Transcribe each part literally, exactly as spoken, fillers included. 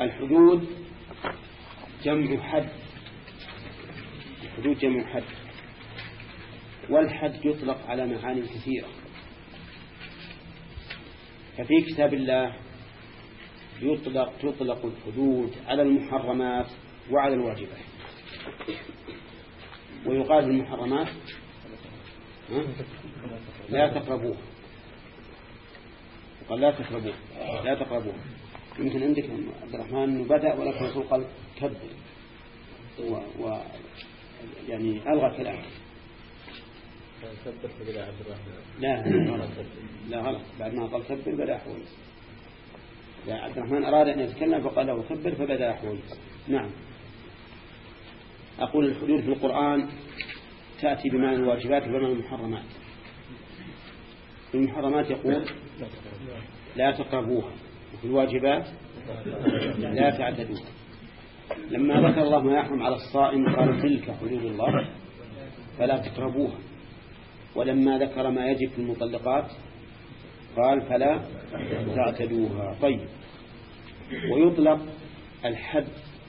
الحدود جمع حد، الحدود جمع حد، والحد يطلق على معاني كثيرة. ففي كتاب الله يطلق تطلق الحدود على المحرمات وعلى الواجبات. ويقال المحرمات لا تقربوها، وقال لا تقربوها لا تقربوها. يمكن عندك عبد الرحمن أنه بدأ ولكن الرسول قال كبر و... و... يعني ألغى كلامه. لا غلط، لا غلط، بعد ما قال كبر بدأ حويس. لا، عبد الرحمن أراد أن يتكلم فقال له كبر فبدأ حويس. نعم. أقول الحدود في القرآن تأتي بمعنى الواجبات وبمعنى المحرمات. في المحرمات يقول لا تقربوها، وفي الواجبات لا تعتدوها. لما ذكر الله ما يحرم على الصائم قال تلك حدود الله فلا تقربوها، ولما ذكر ما يجب في المطلقات قال فلا تعتدوها. طيب. ويطلق الحد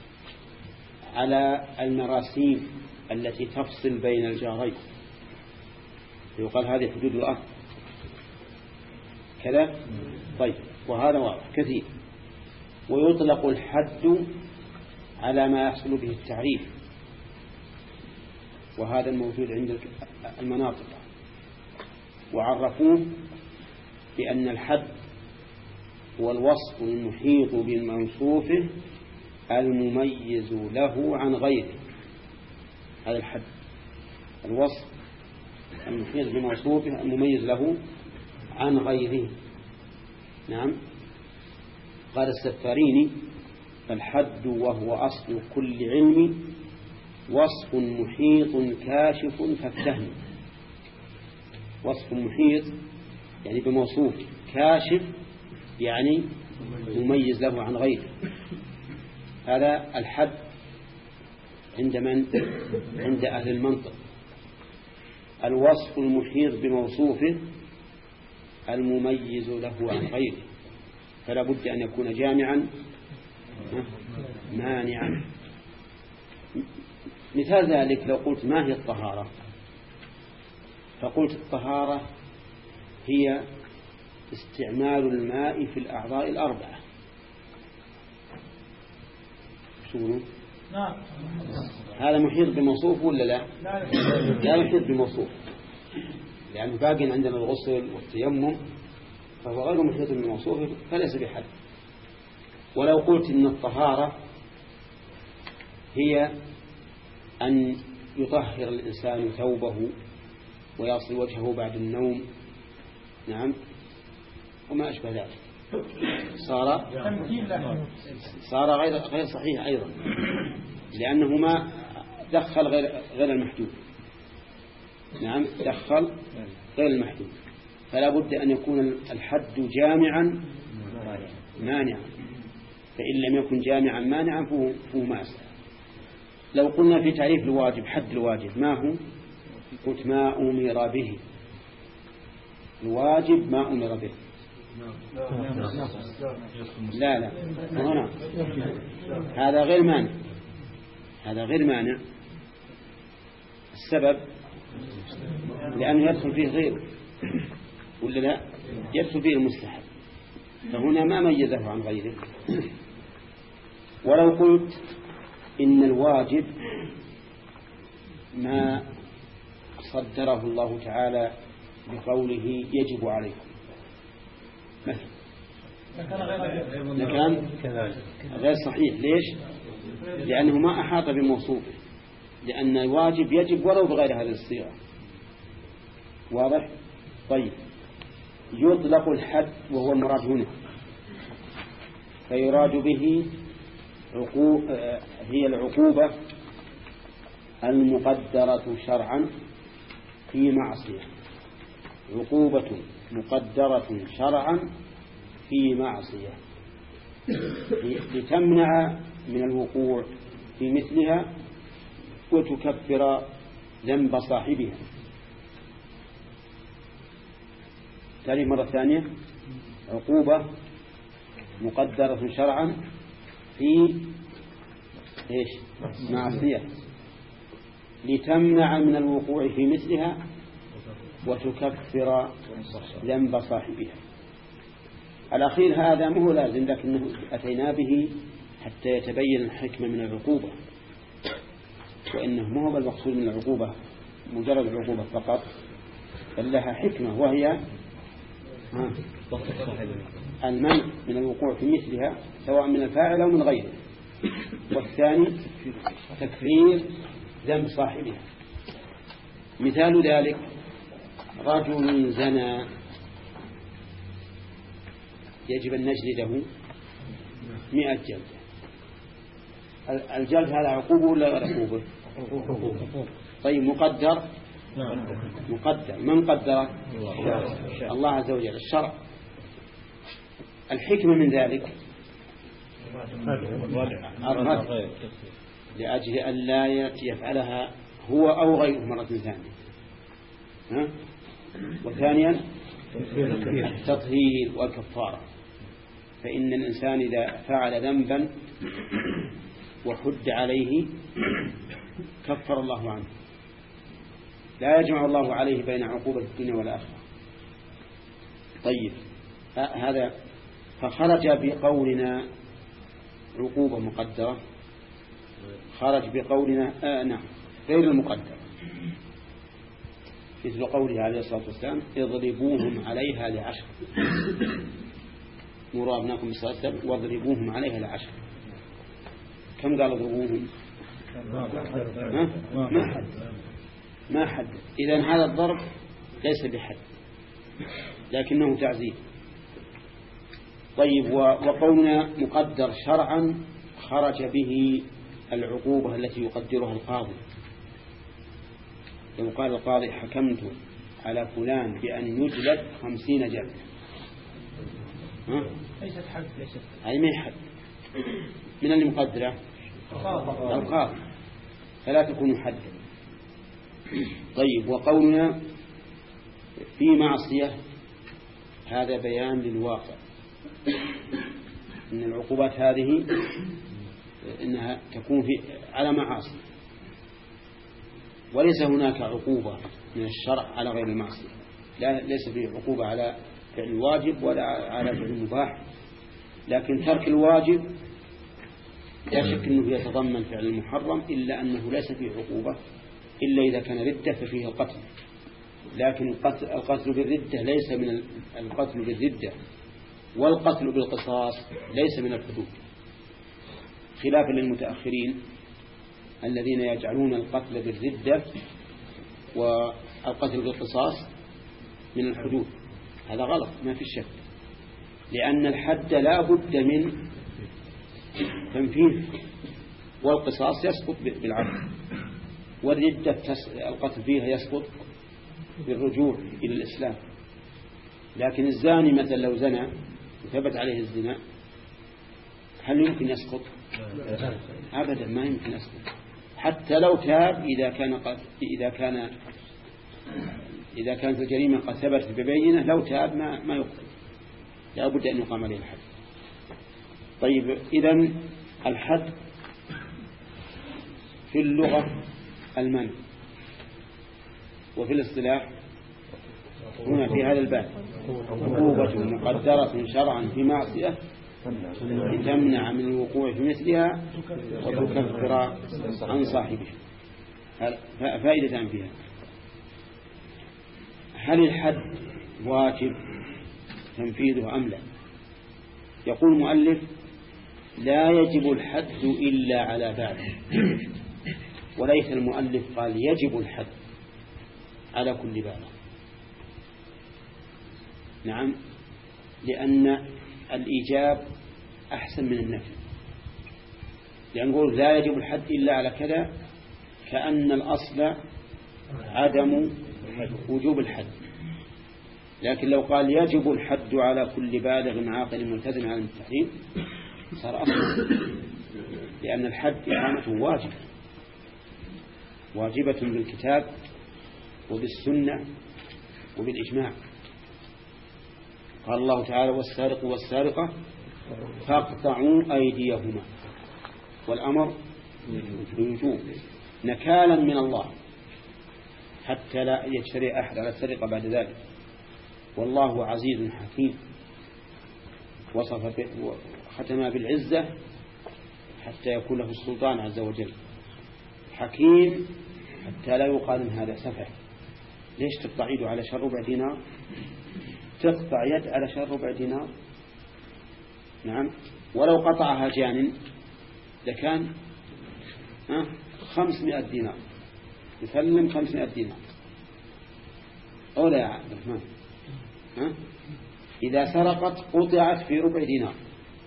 على المراسيم التي تفصل بين الجارين، يقال هذه حدود الأرض كذا. طيب، وهذا واضح كثير. ويطلق الحد على ما يحصل به التعريف، وهذا الموجود عند المناطق، وعرفوه بأن الحد هو الوصف المحيط بموصوف المميز له عن غيره. هذا الحد الوصف المحيط بموصوفه المميز له عن غيره. نعم. قال السفاريني الحد وهو أصل كل علم وصف محيط كاشف فافتهم. وصف محيط يعني بموصوف، كاشف يعني مميز له عن غيره. هذا الحد عند من؟ عند أهل المنطق. الوصف المحيط بموصوفه المميز له عن غيره، فلا بد أن يكون جامعا مانعا. مثال ذلك لو قلت ما هي الطهارة، فقلت الطهارة هي استعمال الماء في الأعضاء الأربعة. شو نعم. هذا محيط بموصوف ولا لا؟ لا محيط بموصوف، لأنه باقي عندنا الغسل والتيمم، فهو غير محيط بموصوف فليس بحد. ولو قلت إن الطهارة هي أن يطهر الإنسان ثوبه ويغسل وجهه بعد النوم، نعم، وما أشبه ذلك، صار صار غير غير صحيح أيضا، لأنه ما دخل غير غير المحدود. نعم، دخل غير المحدود، فلا بد أن يكون الحد جامعا مانعا، فإن لم يكن جامعا مانعا فهو, فهو مأسى. لو قلنا في تعريف الواجب حد الواجب ما هو؟ قلت ما أمر به. الواجب ما أمر به. لا لا هنا هذا غير مانع، هذا غير مانع. السبب لأنه يدخل فيه غيره ولا لا؟ يدخل فيه المستحب، فهنا ما ميزه عن غيره. ولو قلت إن الواجب ما صدره الله تعالى بقوله يجب عليكم مثلا، لكان غير صحيح. ليش؟ لأنه ما أحاط بموصوفه، لأن الواجب يجب ولو بغير هذه الصيغة. واضح؟ طيب. يطلق الحد وهو المراد هنا، فيراد به عقوبة، هي العقوبة المقدرة شرعا في معصية، عقوبة مقدرة شرعا في معصية لتمنع من الوقوع في مثلها وتكفر ذنب صاحبها. تاني مرة ثانية، عقوبة مقدرة شرعا في إيش معصية لتمنع من الوقوع في مثلها وتكفر ذنب صاحبها. الأخير هذا مو لازم، لكنه أتينا به حتى يتبين الحكمة من العقوبة، وإنه ما هو المقصود من العقوبة مجرد العقوبة فقط، بل لها حكمة، وهي المنع من الوقوع في مثلها سواء من الفاعل أو من غيره. والثاني تكفير ذنب صاحبها. مثال ذلك رجل زنى يجب أن نجلده مئة جلدة. الجلد هذا عقوبة ولا غير عقوبة؟ طيب مقدر؟ مقدر. من قدر؟ الله عز وجل، الشرع. الحكمة من ذلك الرد لأجل أن لا يفعلها هو أو غيره مرة ثانية. وثانيا التطهير والكفارة. فإن الإنسان إذا فعل ذنبا وحد عليه كفر الله عنه، لا يجمع الله عليه بين عقوبة الدنيا والآخرة. طيب هذا فخرج بقولنا عقوبة مقدرة، خرج بقولنا آه نعم غير المقدرة، مثل قوله عليه الصلاة والسلام اضربوهم عليها لعشر، مروا أبناكم بالصلاة واضربوهم عليها لعشر. كم قال اضربوهم؟ ما حد ما حد. إذن هذا الضرب ليس بحد لكنه تعزيز. طيب وقولنا مقدر شرعا خرج به العقوبة التي يقدرها القاضي. لو قال القاضي حكمت على فلان بأن يجلد خمسين جلدة، ليست حد، ليست هذه ما حد. من اللي مقدره؟ القاضي، فلا تكون حدا. طيب وقولنا في معصية هذا بيان للواقع، إن العقوبات هذه إنها تكون في على معاصي، وليس هناك عقوبة من الشرع على غير المعصية. لا ليس فيه عقوبة على فعل الواجب ولا على فعل المباح، لكن ترك الواجب لا شك أنه يتضمن فعل المحرم، إلا أنه ليس فيه عقوبة إلا إذا كان ردة ففيه القتل. لكن القتل, القتل بالردة ليس من القتل بالردة، والقتل بالقصاص ليس من الحدود، خلافا للمتأخرين الذين يجعلون القتل بالردة والقتل بالقصاص من الحدود. هذا غلط ما في شك، لأن الحد لا بد من تنفيذ، والقصاص يسقط بالعدل، والردة القتل فيها يسقط بالرجوع إلى الإسلام. لكن الزاني مثلا لو زنى وثبت عليه الزنا هل يمكن يسقط؟ أبدا ما يمكن يسقط، حتى لو تاب إذا كان قد إذا كان إذا كانت الجريمة قد ثبتت ببينة، لو تاب ما ما يقتل، لا بد أن يقام عليه الحد. طيب إذن الحد في اللغة المنع، وفي الاصطلاح هنا في هذا الباب عقوبة مقدرة شرعا في معصية لتمنع من الوقوع في مثلها وتكفر عن صاحبها. فائدة فيها: هل الحد واجب تنفيذه أم لا؟ يقول المؤلف: لا يجب الحد إلا على بالغ. وليس المؤلف قال يجب الحد على كل بالغ. نعم، لأن الإيجاب أحسن من النفي، لأن نقول لا يجب الحد إلا على كذا كأن الأصل عدم وجوب الحد. لكن لو قال يجب الحد على كل بالغ عاقل ملتزم على المستحيل صار أصل، لأن الحد إقامته واجبة واجبة بالكتاب وبالسنة وبالإجماع. قال الله تعالى: والسارق والسارقة فاقطعوا أيديهما. والأمر بالوجوب نكالا من الله حتى لا يجترئ أحد على السرقة بعد ذلك. والله عزيز حكيم، وصف ختم بالعزة حتى يكون له السلطان عز وجل. حكيم حتى لا يقال إن هذا سفه. ليش تقطع يده على شر ربع دينار؟ تقطع يد على شر ربع دينار؟ نعم. ولو قطعها جان لكان خمسمائة دينار، يسلم خمسمائة دينار أو لا يا عبد الرحمن؟ ها؟ إذا سرقت قطعت في ربع دينار،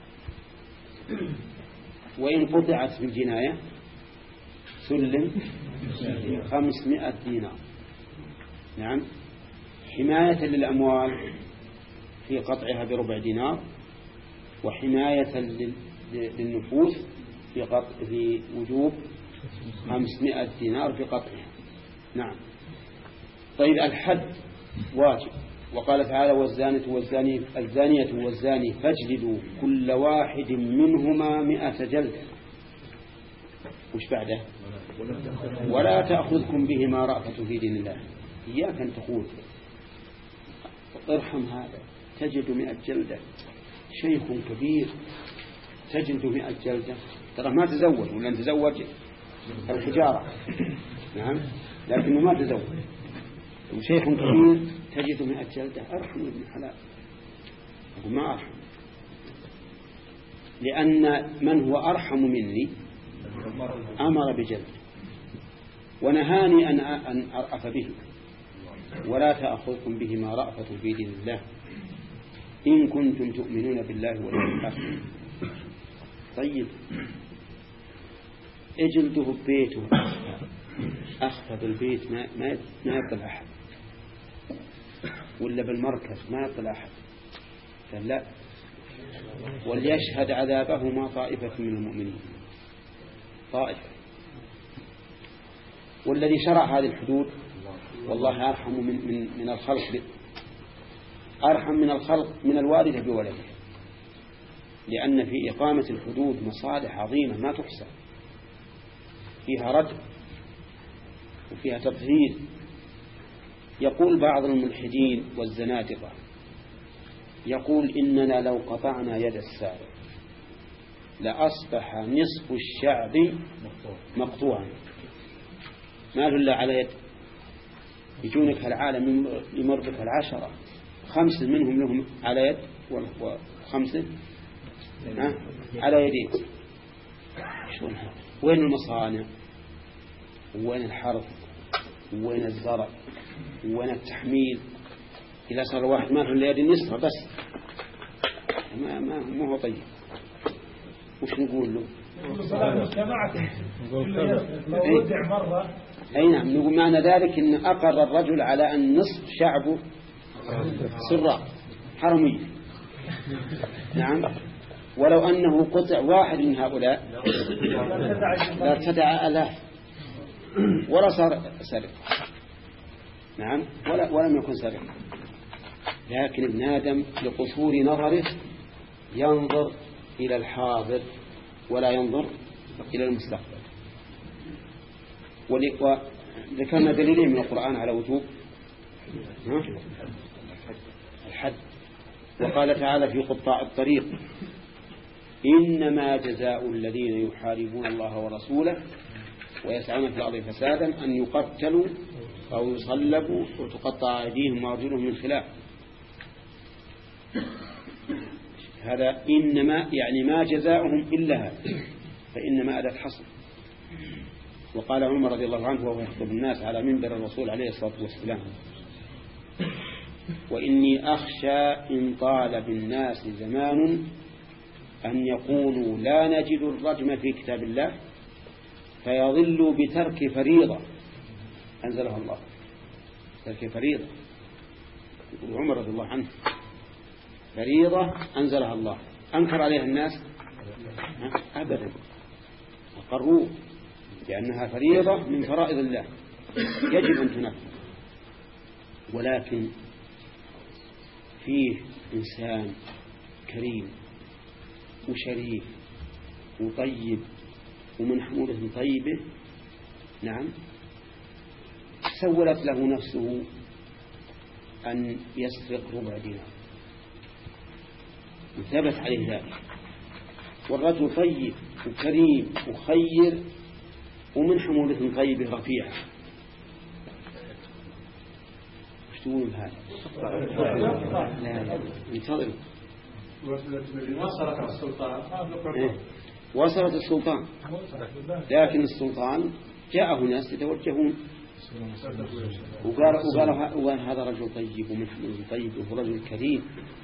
وإن قطعت بالجناية سلم خمسمائة دينار. نعم. حماية للأموال في قطعها بربع دينار، وحماية للنفوس في قطع في وجوب خمسمائة دينار في قطعها. نعم. طيب الحد واجب، وقال تعالى والزانية والزاني الزانية والزاني فاجلدوا كل واحد منهما مئة جلدة. وش بعده؟ ولا تأخذكم بهما رأفة في دين الله. إياك أن تقول ارحم هذا تجد مئة جلدة، شيخ كبير تجد مئة جلدة، ترى ما تزوج ولا تزوج الحجارة. نعم. لكنه ما تزوج وشيخ كبير تجد مئة جلدة، أرحم ابن حلال. أقول ما أرحم، لأن من هو أرحم مني أمر بجلد ونهاني أن أرأف به. ولا تأخذكم بهما رأفة في دين الله إن كنتم تؤمنون بالله واليوم الآخر. طيب اجلده ببيته أخفى بالبيت ما ما ما يطلع أحد، ولا بالمركز ما يطلع أحد، فلا. وليشهد عذابهما طائفة من المؤمنين، طائفة. والذي شرع هذه الحدود والله أرحم من من من الخلق، أرحم من الخلق من الوالد بولده، لأن في إقامة الحدود مصالح عظيمة ما تحصى، فيها رد وفيها تطهير. يقول بعض الملحدين والزنادقة، يقول إننا لو قطعنا يد السارق لأصبح نصف الشعب مقطوعا، ما له إلا على يد. يجونك العالم يمر بك العشرة، خمس منهم لهم على يد وخمسة على يدين. شلون هذا؟ وين المصانع وين الحرث وين الزرع وين التحميل؟ إذا صار واحد ما له إلا يد نصفها بس ما ما ما هو طيب. وش نقول له؟ أي نعم. نقول معنى ذلك إن أقر الرجل على أن نصف شعبه سراء حرمي. نعم. ولو أنه قطع واحد من هؤلاء لا ارتدع آلاف ولا صار سرق. نعم. ولا ولم يكن سرق. لكن ابن آدم لقصور نظره ينظر إلى الحاضر ولا ينظر إلى المستقبل. وذكرنا دليلين من القرآن على وجوب الحد. وقال تعالى في قطاع الطريق إنما جزاء الذين يحاربون الله ورسوله ويسعون في الأرض فسادا أن يقتلوا أو يصلبوا وتقطع أيديهم وأرجلهم من خلاف. هذا إنما يعني ما جزاؤهم إلا هذا، فإنما أداة حصر. وقال عمر رضي الله عنه وهو يخطب الناس على منبر الرسول عليه الصلاة والسلام وإني أخشى إن طال بالناس زمان أن يقولوا لا نجد الرجم في كتاب الله فيضلوا بترك فريضة أنزلها الله. ترك فريضة يقول عمر رضي الله عنه فريضة أنزلها الله، أنكر عليها الناس أبدا، أقروا بأنها فريضة من فرائض الله يجب أن تنفذ. ولكن فيه إنسان كريم وشريف وطيب ومن حمولة طيبة نعم سولت له نفسه أن يسرق ربع دينار وثبت عليه ذلك، والرجل طيب وكريم وخير ومن حمولة طيبة رفيعة، وش تقولون بهذا؟ لا لا انتظروا. وصلت السلطان إيه؟ وصلت السلطان، لكن السلطان جاءه ناس يتوجهون وقال, وقال, وقال هذا رجل طيب ومن حمولة طيب وهو رجل كريم.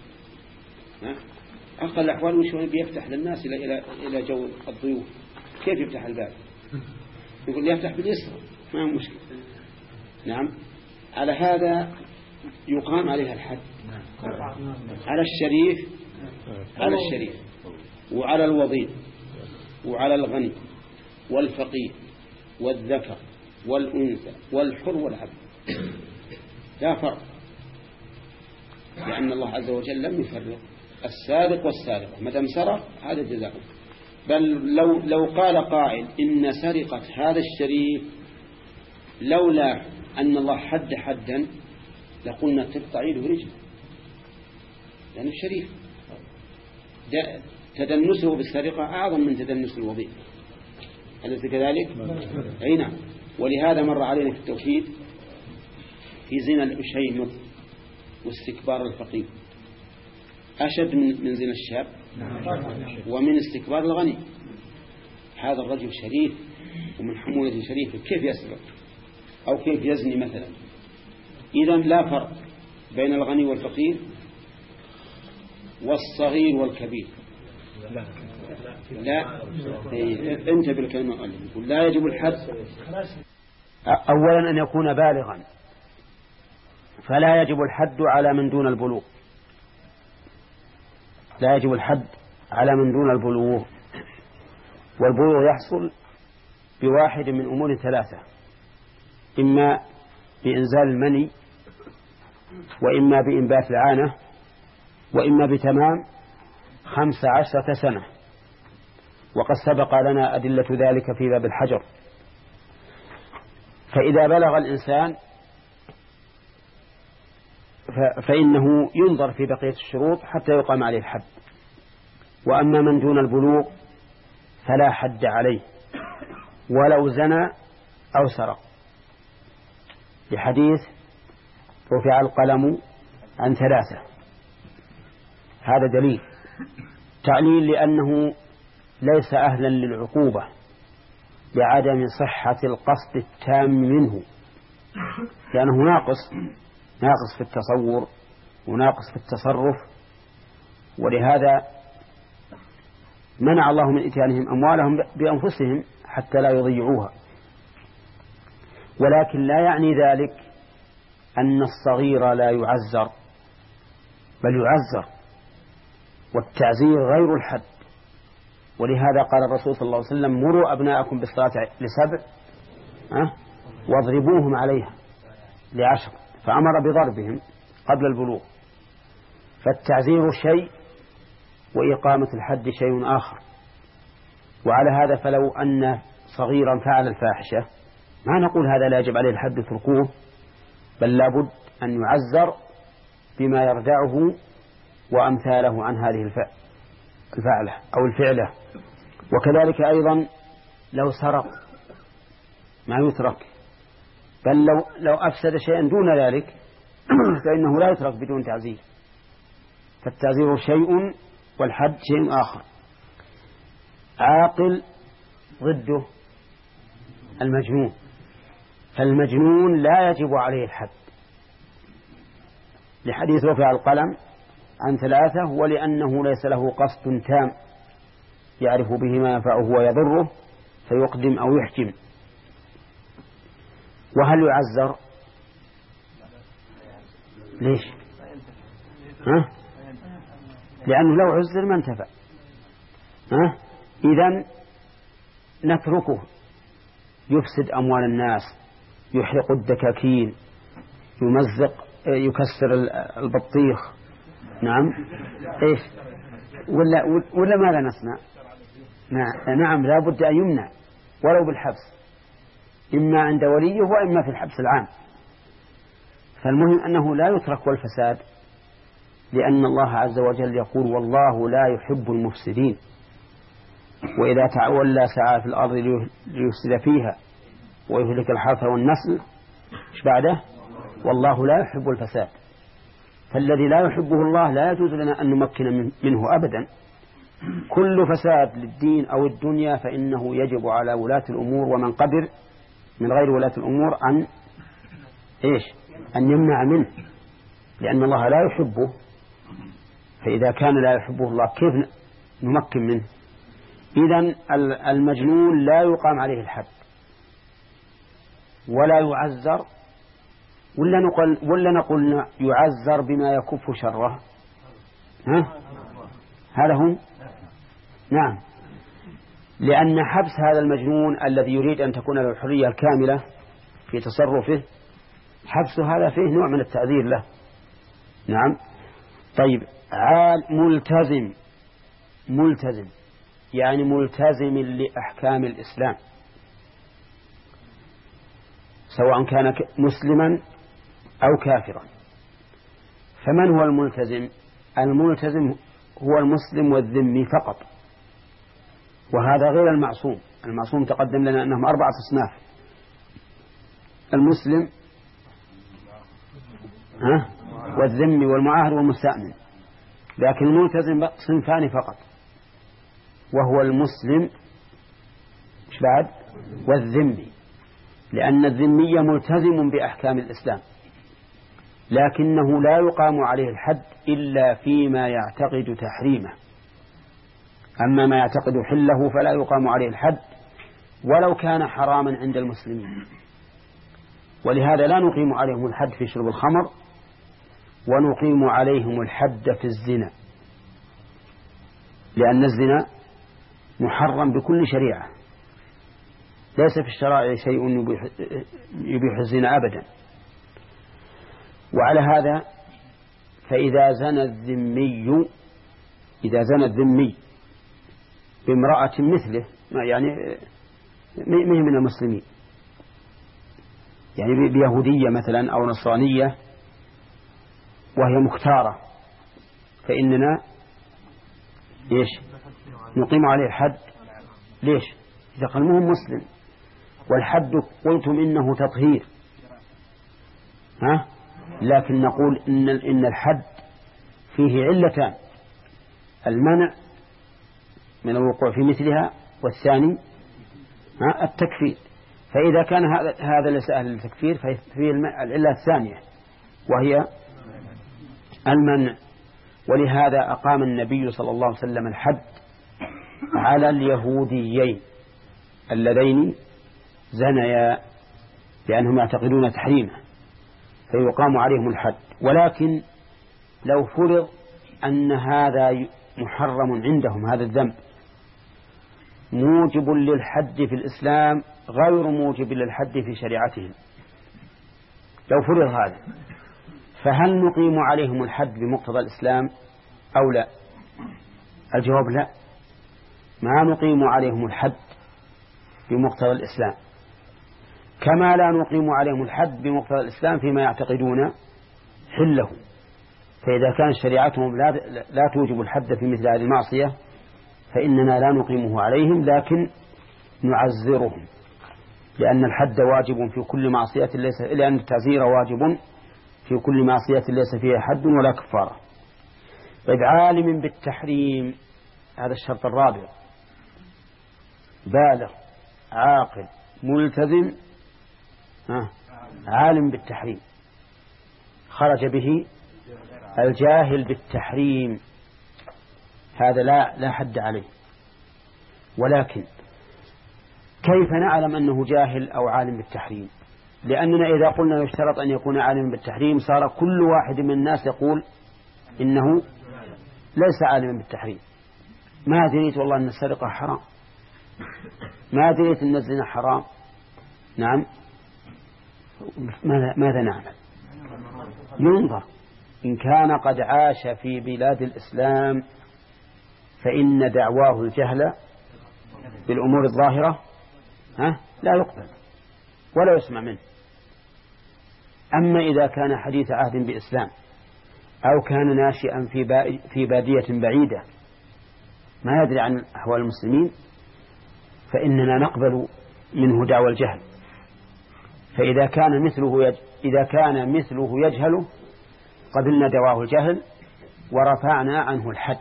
أقل الأحوال وش بيفتح للناس إلى إلى إلى جو الضيوف، كيف يفتح الباب؟ يقول يفتح باليسرى ما هو مشكلة. نعم على هذا يقام عليها الحد، على الشريف على الشريف وعلى الوضيع وعلى الغني والفقير والذكر والأنثى والحر والعبد لا فرق، لأن الله عز وجل لم يفرق السارق والسارقة، ما دام سرق هذا جزاؤه. بل لو لو قال قائل إن سرقة هذا الشريف لولا أن الله حد حدا لقلنا تقطع يده رجله، لأن الشريف تدنسه بالسرقة أعظم من تدنس الوضيع، أليس كذلك؟ أي نعم. ولهذا مر علينا في التوحيد في زنا الأشيمط واستكبار الفقير أشد من من زنا الشاب ومن استكبار الغني. هذا الرجل شريف ومن حمولة شريفة كيف يسرق أو كيف يزني مثلا؟ إذن لا فرق بين الغني والفقير والصغير والكبير. لا لا انت بالكلمة يقول لا يجب الحد. أولا أن يكون بالغا، فلا يجب الحد على من دون البلوغ، لا يجب الحد على من دون البلوغ. والبلوغ يحصل بواحد من أمور ثلاثة: إما بإنزال المني، وإما بإنبات العانة، وإما بتمام خمس عشرة سنة. وقد سبق لنا أدلة ذلك في باب الحجر. فإذا بلغ الإنسان فإنه ينظر في بقية الشروط حتى يقام عليه الحد. وأما من دون البلوغ فلا حد عليه ولو زنى أو سرق، لحديث رفع القلم عن ثلاثة. هذا دليل تعليل لأنه ليس أهلا للعقوبة لعدم صحة القصد التام منه، لأنه ناقص ناقص في التصور وناقص في التصرف، ولهذا منع الله من إتيانهم أموالهم بأنفسهم حتى لا يضيعوها. ولكن لا يعني ذلك أن الصغير لا يعزر، بل يعزر، والتعزير غير الحد. ولهذا قال الرسول صلى الله عليه وسلم: مروا أبناءكم بالصلاة لسبع أه؟ واضربوهم عليها لعشر، فأمر بضربهم قبل البلوغ. فالتعزير شيء وإقامة الحد شيء آخر. وعلى هذا فلو أن صغيرا فعل الفاحشة ما نقول هذا لا يجب عليه الحد تركوه، بل لابد أن يعزر بما يردعه وأمثاله عن هذه الفعلة أو الفعلة. وكذلك أيضا لو سرق ما يترك، بل لو, لو أفسد شيئا دون ذلك فإنه لا يترك بدون تعزير. فالتعزير شيء والحد شيء آخر. عاقل ضده المجنون، فالمجنون لا يجب عليه الحد لحديث رفع القلم عن ثلاثة، ولأنه ليس له قصد تام يعرف به ما ينفعه ويضره فيقدم أو يحجم. وهل يعزر؟ ليش؟ ها؟ لأنه لو عزر ما انتفع. ها؟ إذن نتركه يفسد أموال الناس، يحرق الدكاكين، يمزق، يكسر البطيخ. نعم إيش ولا ولا ماذا نصنع؟ نعم لا بد أن يمنع. ولو بالحبس، إما عند وليه وإما في الحبس العام. فالمهم أنه لا يترك والفساد، لأن الله عز وجل يقول والله لا يحب المفسدين، وإذا تولى سعى في الأرض ليفسد فيها ويهلك الحرث والنسل إيش بعده؟ والله لا يحب الفساد. فالذي لا يحبه الله لا يجوز لنا أن نمكن منه أبدا. كل فساد للدين أو الدنيا فإنه يجب على ولاة الأمور ومن قدر من غير ولاة الأمور أن إيش أن يمنع منه، لأن الله لا يحبه. فإذا كان لا يحبه الله كيف نمكن منه؟ إذن المجنون لا يقام عليه الحد ولا يعزر، ولا نقول, ولا نقول يعزر بما يكف شره. ها؟ هذا هم؟ نعم، لأن حبس هذا المجنون الذي يريد أن تكون له الحرية الكاملة في تصرفه، حبس هذا فيه نوع من التعذير له. نعم. طيب، عال ملتزم، ملتزم يعني ملتزم لأحكام الإسلام، سواء كان مسلما أو كافرا. فمن هو الملتزم؟ الملتزم هو المسلم والذمي فقط، وهذا غير المعصوم. المعصوم تقدم لنا أنهم أربعة أصناف: المسلم ها والذمي والمعاهد والمستأمن. لكن الملتزم صنفان فقط، وهو المسلم إيش بعد؟ والذمي، لأن الذمي ملتزم بأحكام الإسلام لكنه لا يقام عليه الحد إلا فيما يعتقد تحريمه، أما ما يعتقد حله فلا يقام عليه الحد ولو كان حراما عند المسلمين. ولهذا لا نقيم عليهم الحد في شرب الخمر، ونقيم عليهم الحد في الزنا، لأن الزنا محرم بكل شريعة، ليس في الشرائع شيء يبيح الزنا أبدا. وعلى هذا فإذا زنى الذمي إذا زنى الذمي بامرأة مثله، يعني مه من المسلمين، يعني بيهودية مثلا أو نصرانية وهي مختارة، فإننا إيش نقيم عليه الحد. ليش؟ إذا قال مهم مسلم، والحد قلتم إنه تطهير، ها؟ لكن نقول إن إن الحد فيه علتان: المنع من الوقوع في مثلها، والثاني ها التكفير. فإذا كان هذا هذا ليس أهل التكفير ففيه العلة الثانية وهي المنع. ولهذا أقام النبي صلى الله عليه وسلم الحد على اليهوديين اللذين زنيا، لأنهم يعتقدون تحريمه فيقام عليهم الحد. ولكن لو فرض أن هذا محرم عندهم، هذا الذنب موجب للحد في الإسلام غير موجب للحد في شريعتهم، لو فرض هذا، فهل نقيم عليهم الحد بمقتضى الإسلام أو لا؟ الجواب لا، ما نقيم عليهم الحد بمقتضى الإسلام، كما لا نقيم عليهم الحد بمقتضى الإسلام فيما يعتقدون حله. فإذا كانت شريعتهم لا, لا توجب الحد في مثل هذه المعصية فإننا لا نقيمه عليهم، لكن نعزرهم، لأن الحد واجب في كل معصية ليس لأن التعزير واجب في كل معصية ليس فيها حد ولا كفارة. طيب، عالم بالتحريم، هذا الشرط الرابع: بالغ عاقل ملتزم آه. عالم بالتحريم. خرج به الجاهل بالتحريم، هذا لا لا حد عليه. ولكن كيف نعلم أنه جاهل أو عالم بالتحريم؟ لأننا إذا قلنا يشترط أن يكون عالم بالتحريم صار كل واحد من الناس يقول إنه ليس عالما بالتحريم. ما دريت والله أن السرقة حرام، ما دريت أن الزنا حرام. نعم، ماذا, ماذا نعمل؟ ينظر، إن كان قد عاش في بلاد الإسلام فإن دعواه الجهل بالأمور الظاهرة ها لا يقبل ولا يسمع منه. أما إذا كان حديث عهد بإسلام أو كان ناشئا في في بادية بعيدة ما يدري عن أحوال المسلمين فإننا نقبل منه دعوى الجهل. فإذا كان مثله يج... إذا كان مثله يجهل قبلنا دعواه الجهل ورفعنا عنه الحد.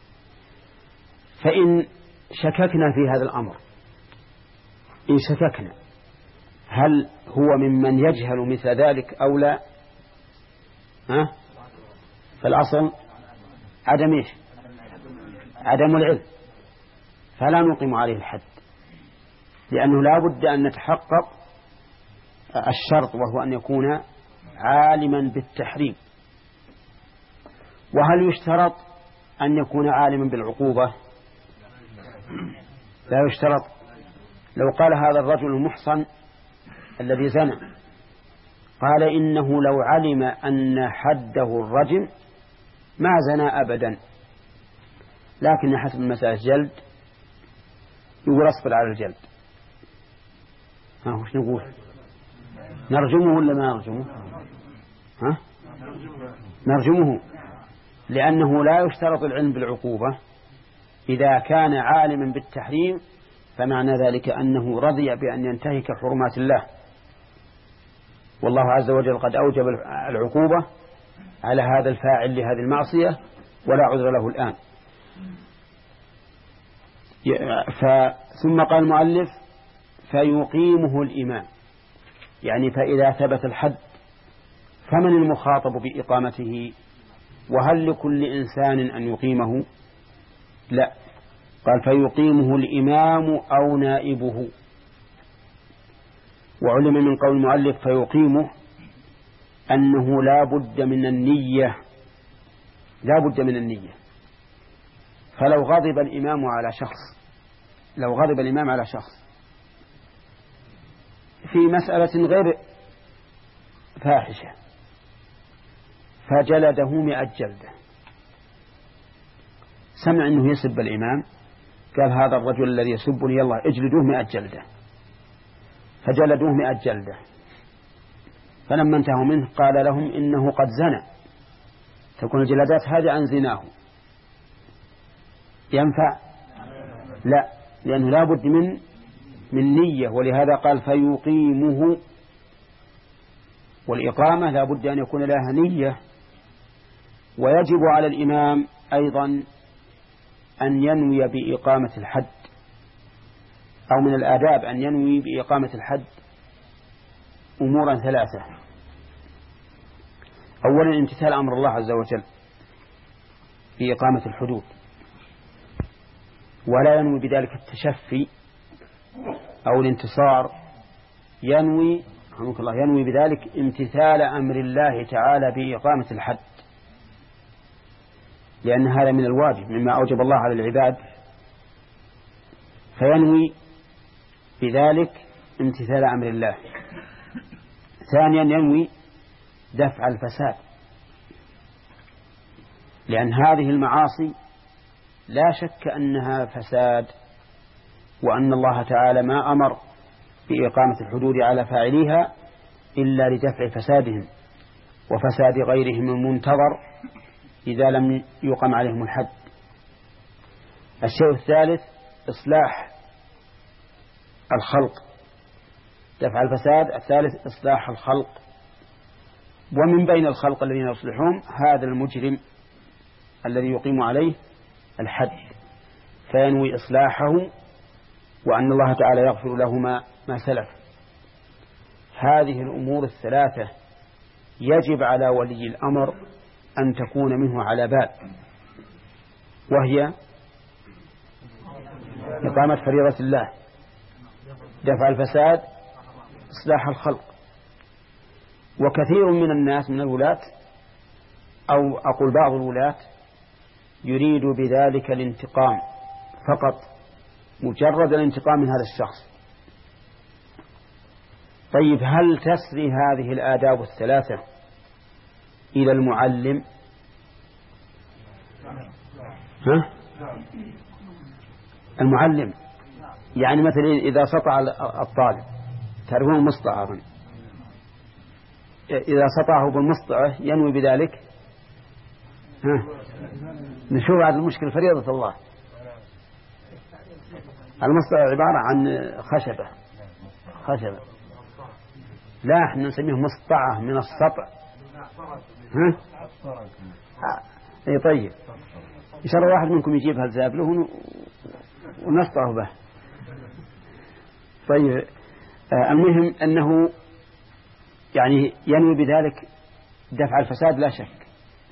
فإن شككنا في هذا الأمر إن شككنا هل هو ممن يجهل مثل ذلك أو لا ها؟ فالأصل عدم إيش؟ عدم العلم، فلا نقيم عليه الحد، لأنه لا بد أن نتحقق الشرط وهو أن يكون عالما بالتحريم. وهل يشترط أن يكون عالما بالعقوبة؟ لا يشترط. لو قال هذا الرجل المحصن الذي زنى قال إنه لو علم أن حده الرجم ما زنى أبدا، لكن حسب المسألة جلد، يقول أصبر على الجلد. ها وش نقول؟ نرجمه ولا ما نرجمه؟ ها؟ نرجمه، لأنه لا يشترط العلم بالعقوبة. إذا كان عالما بالتحريم فمعنى ذلك أنه رضي بأن ينتهك حرمات الله، والله عز وجل قد أوجب العقوبة على هذا الفاعل لهذه المعصية ولا عذر له الآن. ثم قال المؤلف فيقيمه الإمام، يعني فإذا ثبت الحد فمن المخاطب بإقامته؟ وهل لكل إنسان أن يقيمه؟ لا، قال فيقيمه الإمام أو نائبه. وعلم من قول المؤلف فيقيمه أنه لا بد من النية، لا بد من النية. فلو غضب الإمام على شخص لو غضب الإمام على شخص في مسألة غير فاحشة فجلده مئة جلدة، سمع أنه يسب الإمام قال هذا الرجل الذي يسبني يلا اجلدوه مئة جلدة، فجلدوه مئة جلدة. فلما انتهوا منه قال لهم إنه قد زنى، تكون الجلدات هذه عن زناه. ينفع؟ لا، لأنه لا بد من من نية، ولهذا قال فيقيمه. والإقامة لا بد أن يكون لها نية. ويجب على الإمام أيضا أن ينوي بإقامة الحد، أو من الآداب أن ينوي بإقامة الحد أمورا ثلاثة. أولا امتثال أمر الله عز وجل بإقامة الحدود، ولا ينوي بذلك التشفي أو الانتصار، ينوي رحمك الله ينوي بذلك امتثال أمر الله تعالى بإقامة الحد، لأن هذا من الواجب مما أوجب الله على العباد، فينوي بذلك امتثال أمر الله. ثانيا ينوي دفع الفساد، لأن هذه المعاصي لا شك أنها فساد، وأن الله تعالى ما أمر بإقامة الحدود على فاعليها إلا لدفع فسادهم وفساد غيرهم المنتظر إذا لم يقم عليهم الحد. الشيء الثالث إصلاح الخلق، دفع الفساد. الثالث إصلاح الخلق، ومن بين الخلق الذين يصلحون هذا المجرم الذي يقيم عليه الحد، فينوي إصلاحه وأن الله تعالى يغفر له ما, ما سلف. هذه الأمور الثلاثة يجب على ولي الأمر أن تكون منه على بال، وهي إقامة فريضة الله، دفع الفساد، إصلاح الخلق. وكثير من الناس من الولاة أو أقول بعض الولاة يريد بذلك الانتقام فقط، مجرد الانتقام من هذا الشخص. طيب هل تسري هذه الآداب الثلاثة إلى المعلم؟ ها؟ المعلم يعني مثلا إذا سطع الطالب تعرفون المسطع، إذا سطعه بالمسطعة ينوي بذلك، ها نشوف هذا المشكلة فريضة الله. المسطع عبارة عن خشبة خشبة لا احنا نسميه مسطعة من السطع. ها اي طيب ان شاء الله واحد منكم يجيب هالزابله ونسطعه به. طيب آه المهم انه يعني ينوي بذلك دفع الفساد لا شك،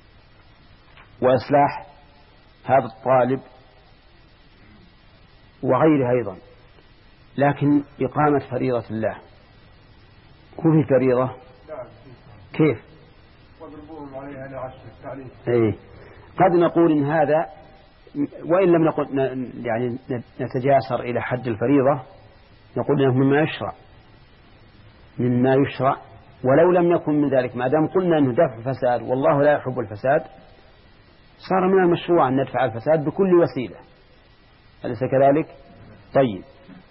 وإصلاح هذا الطالب وغيره أيضا، لكن إقامة فريضة الله كيف فريضة كيف إيه؟ قد نقول إن هذا وإن لم نقل يعني نتجاسر إلى حد الفريضة نقول إنه مما يشرع مما يشرع ولو لم يكن من ذلك، ما دام قلنا أنه دفع الفساد والله لا يحب الفساد صار من المشروع أن ندفع الفساد بكل وسيلة، أليس كذلك؟ طيب،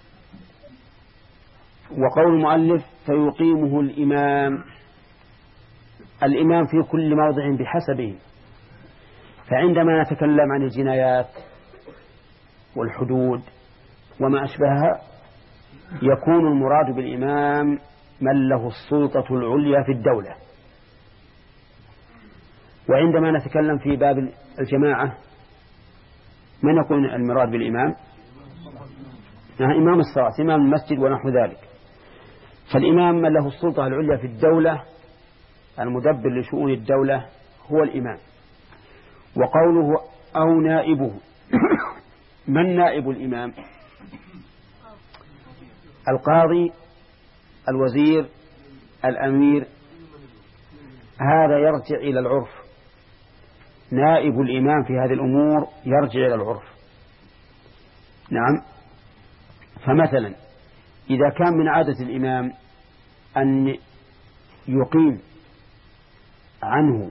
وقول المؤلف فيقيمه الإمام، الإمام في كل موضع بحسبه، فعندما نتكلم عن الجنايات والحدود وما أشبهها يكون المراد بالإمام من له السلطة العليا في الدولة. وعندما نتكلم في باب الجماعة من يكون المراد بالإمام؟ إمام الصلاة، إمام المسجد ونحو ذلك. فالإمام من له السلطة العليا في الدولة المدبر لشؤون الدولة هو الإمام. وقوله أو نائبه من نائب الإمام؟ القاضي، الوزير، الأمير، هذا يرجع إلى العرف. نائب الإمام في هذه الأمور يرجع إلى العرف. نعم. فمثلا إذا كان من عادة الإمام أن يقيم عنه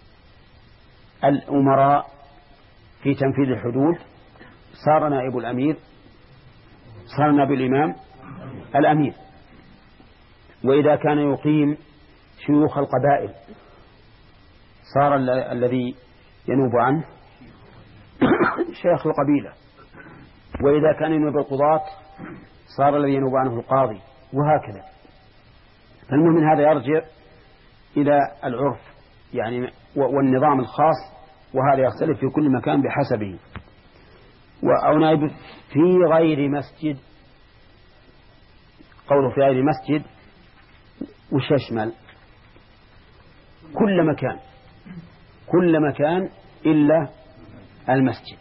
الأمراء في تنفيذ الحدود صار نائب الأمير صار نائب الإمام الأمير. وإذا كان يقيم شيوخ القبائل صار الذي ينوب عنه شيخ القبيلة. وإذا كان ينوب القضاة صار الذي ينوب عنه القاضي، وهكذا. فالمهم هذا يرجع إلى العرف يعني والنظام الخاص، وهذا يختلف في كل مكان بحسبه. أو نائب في غير مسجد، قوله في غير مسجد وش يشمل؟ كل مكان كل مكان إلا المسجد.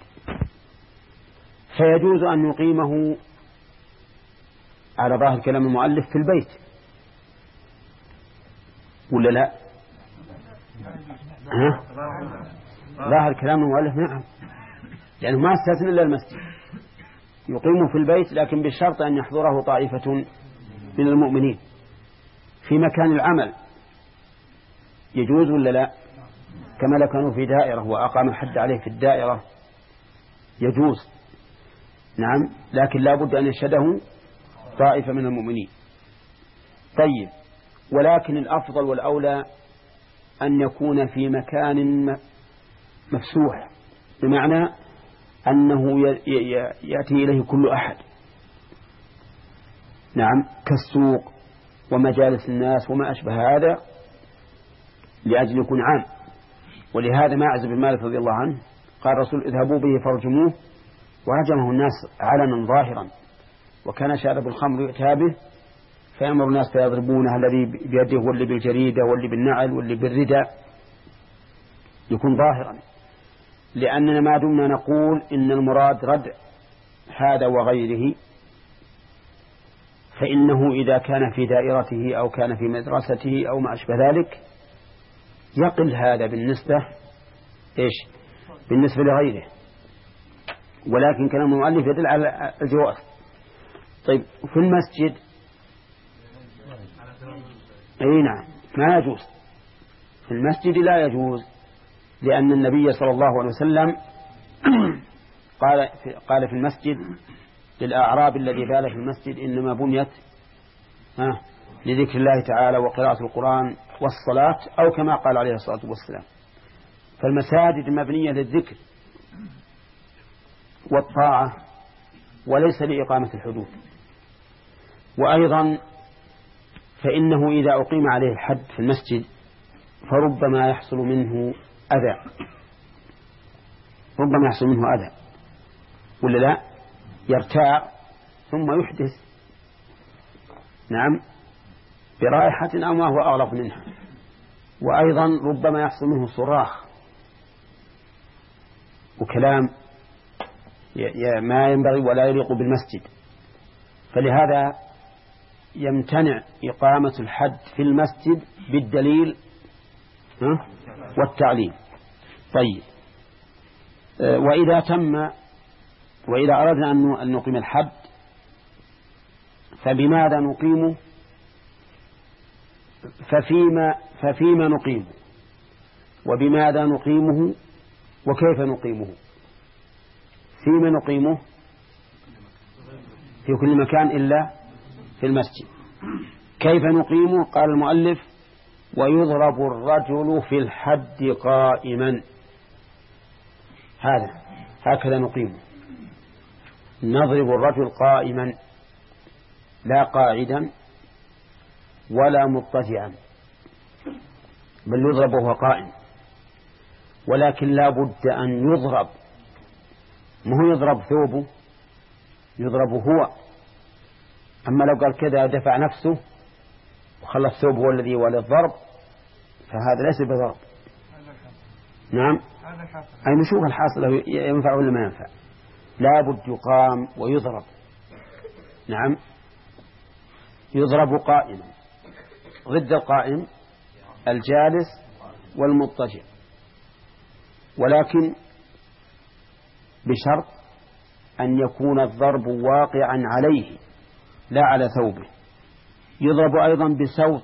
فيجوز أن يقيمه على ظاهر كلام المؤلف في البيت ولا لا؟ ها؟ ظاهر كلام المؤلف نعم، لأنه ما استثنى إلا المسجد. يقيمه في البيت لكن بالشرط أن يحضره طائفة من المؤمنين. في مكان العمل يجوز ولا لا؟ كما لو كانوا في دائرة وأقام الحد عليه في الدائرة يجوز. نعم، لكن لا بد أن يشهده طائفة من المؤمنين. طيب، ولكن الأفضل والأولى أن يكون في مكان مفسوح، بمعنى أنه يأتي إليه كل أحد. نعم، كالسوق ومجالس الناس وما أشبه هذا، لأجل يكون عام. ولهذا معز بن مالك رضي الله عنه قال الرسول اذهبوا به فارجموه، ورجمه الناس علنا ظاهرا. وكان شارب الخمر يؤتى به فيأمر الناس فيضربونه، الذي بيده واللي بالجريدة واللي بالنعل واللي بالرداء، يكون ظاهرا. لأننا ما دمنا نقول إن المراد ردع هذا وغيره، فإنه إذا كان في دائرته أو كان في مدرسته أو ما أشبه ذلك يقل هذا بالنسبة إيش بالنسبة لغيره. ولكن كلام المؤلف يدل على الجواز. طيب، في المسجد أي نعم ما يجوز، في المسجد لا يجوز، لأن النبي صلى الله عليه وسلم قال في, قال في المسجد للأعراب الذي بال في المسجد إنما بنيت ها لذكر الله تعالى وقراءة القرآن والصلاة، أو كما قال عليه الصلاة والسلام. فالمساجد مبنية للذكر والطاعة وليس لإقامة الحدود. وأيضا فإنه إذا أقيم عليه الحد في المسجد فربما يحصل منه أذى، ربما يحصل منه أذى ولا لا، يرتاع ثم يحدث نعم برائحة أو ما هو أغلب منها. وأيضا ربما يحصل منه صراخ وكلام ما ينبغي ولا يليق بالمسجد. فلهذا يمتنع إقامة الحد في المسجد بالدليل والتعليم. طيب، وإذا تم وإذا أردنا أن نقيم الحد فبماذا نقيمه؟ ففيما, ففيما نقيمه وبماذا نقيمه وكيف نقيمه. فيما نقيمه في كل مكان إلا في المسجد. كيف نقيمه؟ قال المؤلف ويضرب الرجل في الحد قائما. هذا هكذا نقيمه، نضرب الرجل قائما لا قاعدا ولا مضطجعا، بل يضرب وهو قائم. ولكن لا بد أن يضرب، ما هو يضرب ثوبه، يضرب هو. أما لو قال كذا دفع نفسه وخلى الثوب هو الذي ولي الضرب فهذا ليس بضرب. نعم، أي نشوف الحاصل ينفع ولا ما ينفع. لا بد يقام ويضرب. نعم، يضرب قائما. ضد القائم الجالس والمضطجع، ولكن بشرط أن يكون الضرب واقعا عليه لا على ثوبه. يضرب أيضا بصوت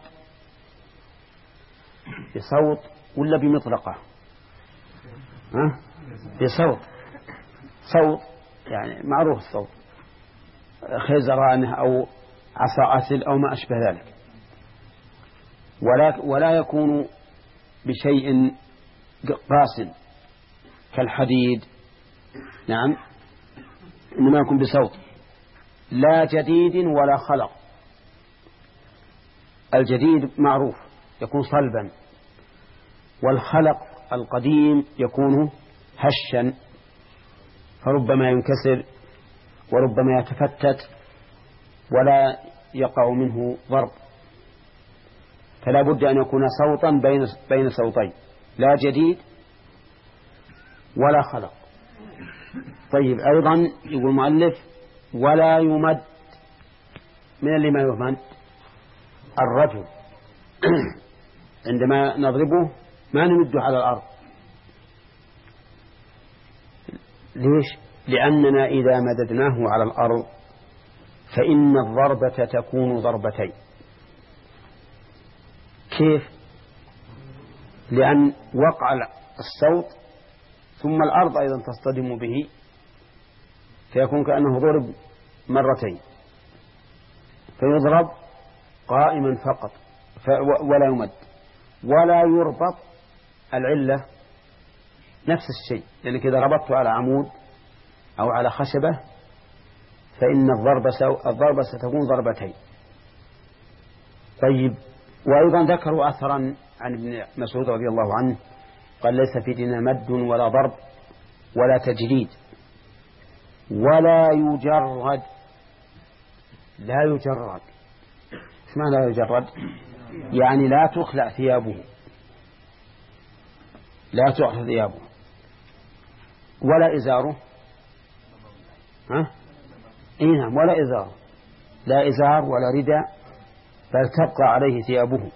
بصوت ولا بمطرقة؟ ها؟ بصوت، صوت يعني معروف الصوت، خزرانه أو عصا أسل أو ما أشبه ذلك. ولا, ولا يكون بشيء قاس كالحديد. نعم، إنما يكون بصوت، لا جديد ولا خلق. الجديد معروف يكون صلبا، والخلق القديم يكون هشا فربما ينكسر وربما يتفتت ولا يقع منه ضرب. فلا بد أن يكون صوتا بين بين صوتين، لا جديد ولا خلق. طيب، أيضا يقول المؤلف ولا يمد. من اللي ما يمد؟ الرجل عندما نضربه ما نمده على الأرض. ليش؟ لأننا إذا مددناه على الأرض فإن الضربة تكون ضربتين. كيف؟ لأن وقع الصوت ثم الأرض أيضا تصطدم به فيكون كأنه ضرب مرتين. فيضرب قائما فقط ولا يمد ولا يربط. العلة نفس الشيء، لأنك إذا ربطته على عمود أو على خشبة فإن الضربة, سو... الضربة ستكون ضربتين. طيب، وأيضا ذكروا أثرا عن ابن مسعود رضي الله عنه قال ليس في ديننا مد ولا ضرب ولا تجريد ولا يجرد. لا يجرد، ايش معنى لا يجرد؟ يعني لا تخلع ثيابه، لا تخلع ثيابه ولا إزاره. ها؟ إيه نعم، ولا إزار، لا إزار ولا رداء، بل تبقى عليه ثيابه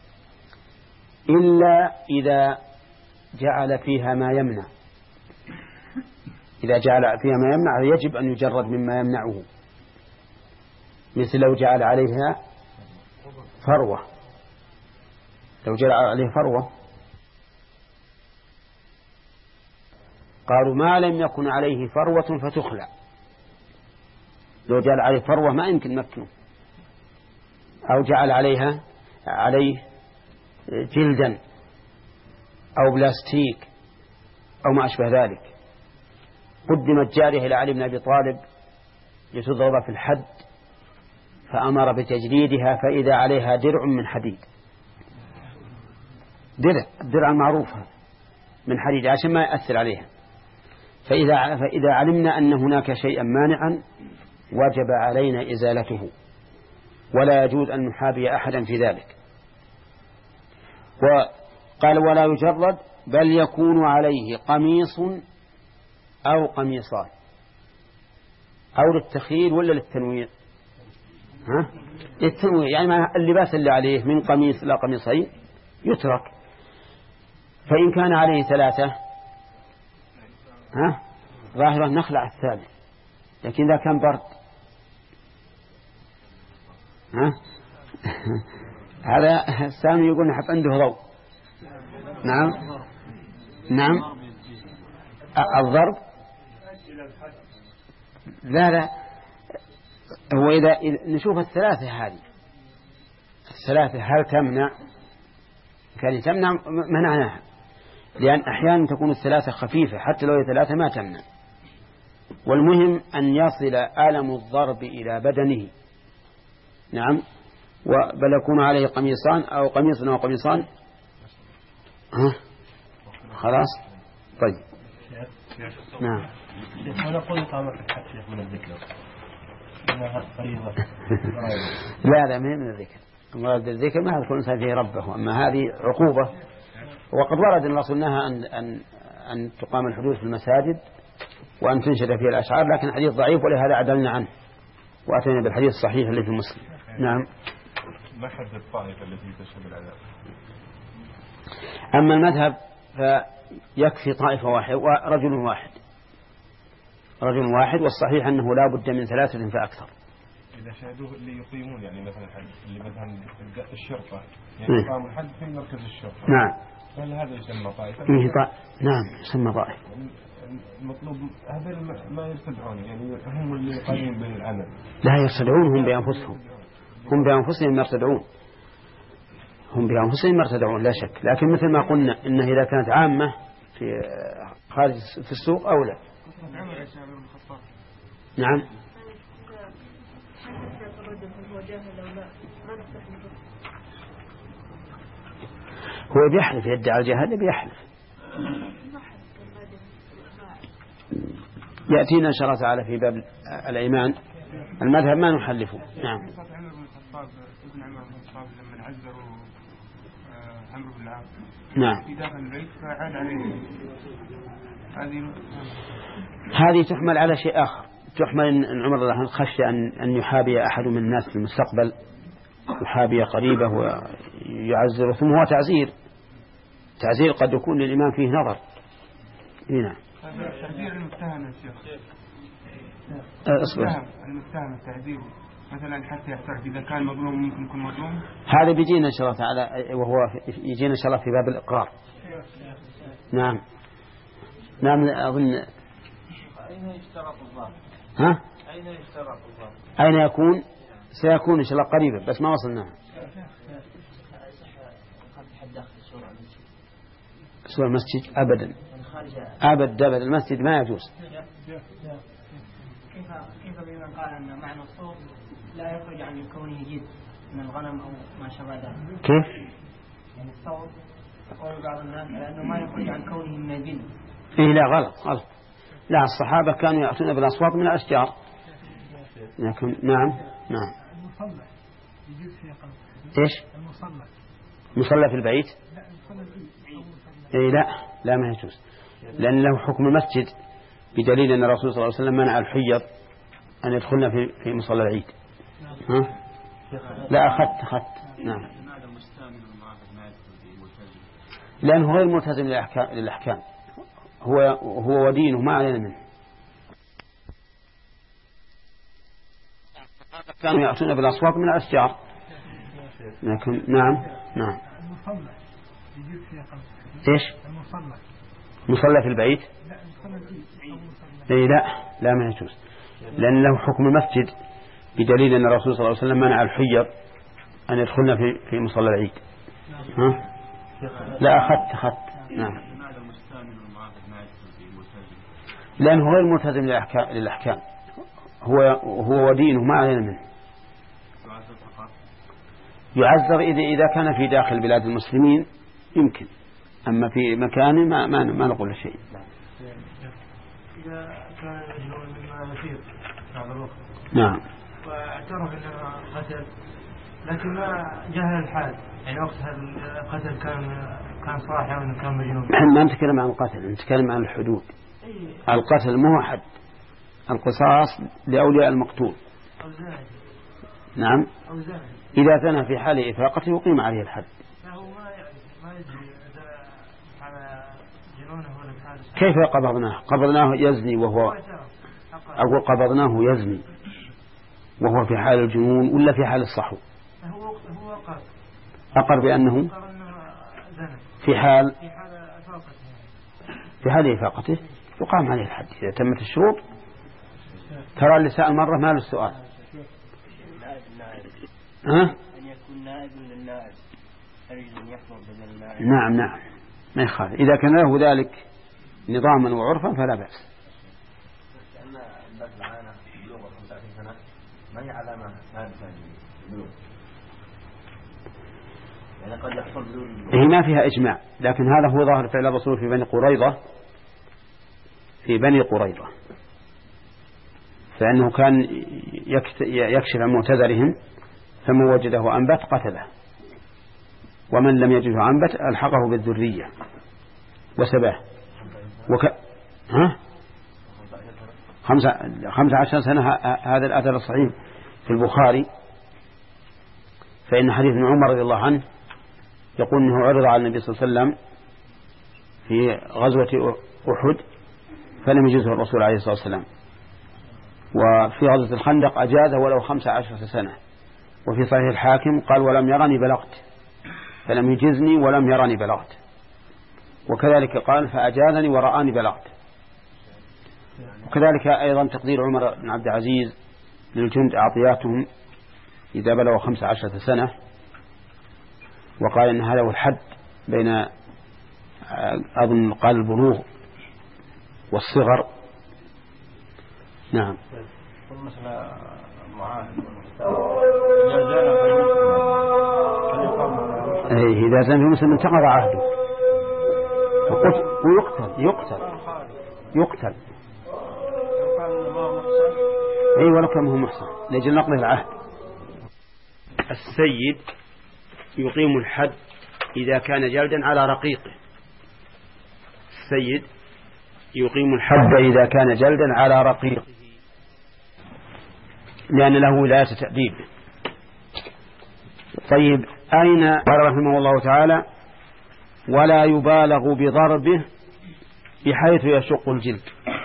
إلا إذا جعل فيها ما يمنع. إذا جعل فيها ما يمنع يجب أن يجرد مما يمنعه، مثل لو جعل عليها فروة، لو جعل عليه فروة قالوا ما لم يكن عليه فروة فتخلع، لو جعل عليه فروة ما يمكن مكنه، أو جعل عليها عليه جلدا أو بلاستيك أو ما أشبه ذلك. قدمت جارية إلى علي بن أبي طالب لتضرب في الحد، فأمر بتجليدها، فإذا عليها درع من حديد، درع الدرع المعروفة من حديد عشان ما يأثر عليها. فإذا, فإذا علمنا أن هناك شيئا مانعا وجب علينا إزالته، ولا يجوز أن نحابي أحدا في ذلك. وقال ولا يجرد بل يكون عليه قميص أو قميصان، أو للتخيير ولا للتنوير؟ ها؟ للتنوير، يعني اللباس اللي عليه من قميص لا قميصين يترك. فإن كان عليه ثلاثة ها ظاهرا نخلع الثالث، لكن إذا كان برد ها هذا سامي يقول نحط عنده ضوء. نعم نعم الضرب لا لا هو إذا نشوف الثلاثة هذه الثلاثة هل تمنع؟ كان تمنع منعناها، لأن أحيانا تكون الثلاثة خفيفة، حتى لو هي ثلاثة ما تمنع. والمهم أن يصل ألم الضرب إلى بدنه. نعم بل يكون عليه قميصان أو قميص أو قميصان. ها خلاص طيب نعم. ونقول إقامة الحج من الذكر لا لا من الذكر، مراد الذكر ما يذكر الإنسان فيه ربه، أما هذه عقوبة. وقد ورد أن رسولناها أن, أن, أن تقام الحدود في المساجد وأن تنشد فيها الأشعار، لكن حديث ضعيف ولهذا عدلنا عنه وأتينا بالحديث الصحيح الذي في مسلم. نعم. ما حد الطائفة التي تشهد العذاب؟ أما المذهب فيكفي طائفة واحد ورجل واحد رجل واحد والصحيح أنه لا بد من ثلاثة فأكثر. إذا شاهدوه اللي يقيمون يعني مثلا اللي مثلا الشرطة يعني يقام الحد في مركز الشرطة. نعم. هل هذا يسمى طائفة؟ نعم يسمى طائفة. المطلوب هذا ما يرتدعون يعني هم اللي يقيمون بين العمل. لا يرتدعون هم بأنفسهم، هم بأنفسهم يرتدعون، هم بأنفسهم يرتدعون لا شك. لكن مثل ما قلنا إنه إذا كانت عامة في خارج في السوق أولى. نعم. هو بيحلف يدعي الجهل بيحلف. يأتينا إن شاء الله تعالى في باب الإيمان المذهب ما نحلفه. نعم. عمر بن الخطاب ابن عمر بن الخطاب لما عذروا عمرو بن العاص نعم في داخل البيت فعاد عليه. هذه هذه تحمل على شيء آخر، تحمل أن عمر الله خشى أن أن يحابي أحد من الناس في المستقبل، يحابي قريبه ويعزره، ثم هو تعزير تعزير قد يكون للإمام فيه نظر. نعم. هذا تعزير المتهم يا شيخ. أصبر. المتهم التعزير مثلا حتى يعترف إذا كان مظلوم ممكن يكون مظلوم. هذا بيجينا إن شاء الله تعالى، وهو يجينا إن شاء الله في باب الإقرار. نعم نعم أظن. أين يشترط الضابط؟ ها؟ أين يشترط الضابط؟ أين يكون؟ سيكون إن شاء الله قريبا بس ما وصلنا. سوى المسجد أبدا أبدا أبدا المسجد ما يجوز. كيف كيف بمن قال أن معنى الصوت لا يخرج عن كونه جد من الغنم أو ما شابه ذلك؟ كيف؟ يعني الصوت يقول بعض الناس لأنه ما يخرج عن كونه من الجن. إيه لا غلط غلط. لا الصحابة كانوا يأتون بالأصوات من الأشجار. لكن نعم نعم. المصلى يجوز في قلب. إيش؟ المصلى. مصلى في البيت؟ لا المصلى البيت. إيه لا لا ما يجوز، لأن له حكم المسجد بدليل أن الرسول صلى الله عليه وسلم منع الحيض أن يدخلنا في في مصلى العيد. ها؟ لا أخذت أخذت نعم. لأنه غير ملتزم للأحكام للأحكام هو هو ودينه ما علينا منه. كانوا يأتون بالأصوات من الأشجار. لكن نعم نعم. المصلى يجوز في قلب. إيش؟ المصلى. مصلى في البيت؟ لا المصلى البيت. إيه لا لا ما يجوز، لأن له حكم المسجد بدليل أن الرسول صلى الله عليه وسلم منع الحيض أن يدخلنا في في مصلى العيد. ها؟ لا أخذت أخذت نعم. لأنه غير ملتزم للأحكام، هو هو ودينه ما علينا منه. يعذر إذا إذا كان في داخل بلاد المسلمين يمكن، أما في مكانه ما ما ما نقول شيء. إذا كان يجنون مما يصير بعض الوقت نعم واعترف أنه قتل لكن ما جهل الحال، يعني وقت هذا القتل كان كان صاحي أو كان مجنون. نحن ما نتكلم عن القتل، نتكلم عن الحدود. القتل مو حد، القصاص لأولياء المقتول. أو زاهد. نعم. أو زاهد. إذا زنى في حال إفاقته يقيم عليه الحد. لا هو ما ما يدري على جنونه ولا حاله. كيف قبضناه؟ قبضناه يزني وهو أقول قبضناه يزني وهو في حال الجنون ولا في حال الصحو؟ هو هو أقر. أقر بأنه في حال في حال إفاقته. في حال إفاقته يقام عليه الحد إذا تمت الشروط. ترى اللسان مرة ما له السؤال. ها؟ أن يكون نائب للنائب، أريد أن يحضر بدل النائب. نعم نعم ما يخالف، إذا كان له ذلك نظاما وعرفا فلا بأس. لأن البدل معنا بلوغ خمسة وعشرين سنة ما هي علامة ثابتة للبلوغ، يعني قد يحصل بلوغ. هي ما فيها إجماع، لكن هذا هو ظاهر فعل الرسول في بني قريظة في بني قريظة، فإنه كان يكشف عن معتذرهم فمن وجده أنبت قتله، ومن لم يجده أنبت ألحقه بالذرية وسباه. وك... ها؟ خمسة... خمسة عشر سنة. هذا الأثر الصحيح في البخاري، فإن حديث ابن عمر رضي الله عنه يقول أنه عرض على النبي صلى الله عليه وسلم في غزوة أحد فلم يجزه الرسول عليه الصلاة والسلام، وفي غزوة الخندق أجازه ولو خمسة عشر سنة، وفي صحيح الحاكم قال ولم يرني بلغت، فلم يجزني ولم يرني بلغت، وكذلك قال فأجازني ورآني بلغت. وكذلك أيضا تقدير عمر بن عبد العزيز للجند أعطياتهم إذا بلغوا خمسة عشر سنة، وقال إن هذا هو الحد بين أظن قال البلوغ والصغر. نعم. إذا زال في مسلم انتقض عهده ويقتل يقتل يقتل أي ولو كان هو محصن لأجل نقضه العهد. السيد يقيم الحد إذا كان جلدا على رقيقه. السيد يقيم الحد إذا كان جلدا على رقيقه لأن له ولاية تأديب. طيب أين قال رحمه الله تعالى ولا يبالغ بضربه بحيث يشق الجلد؟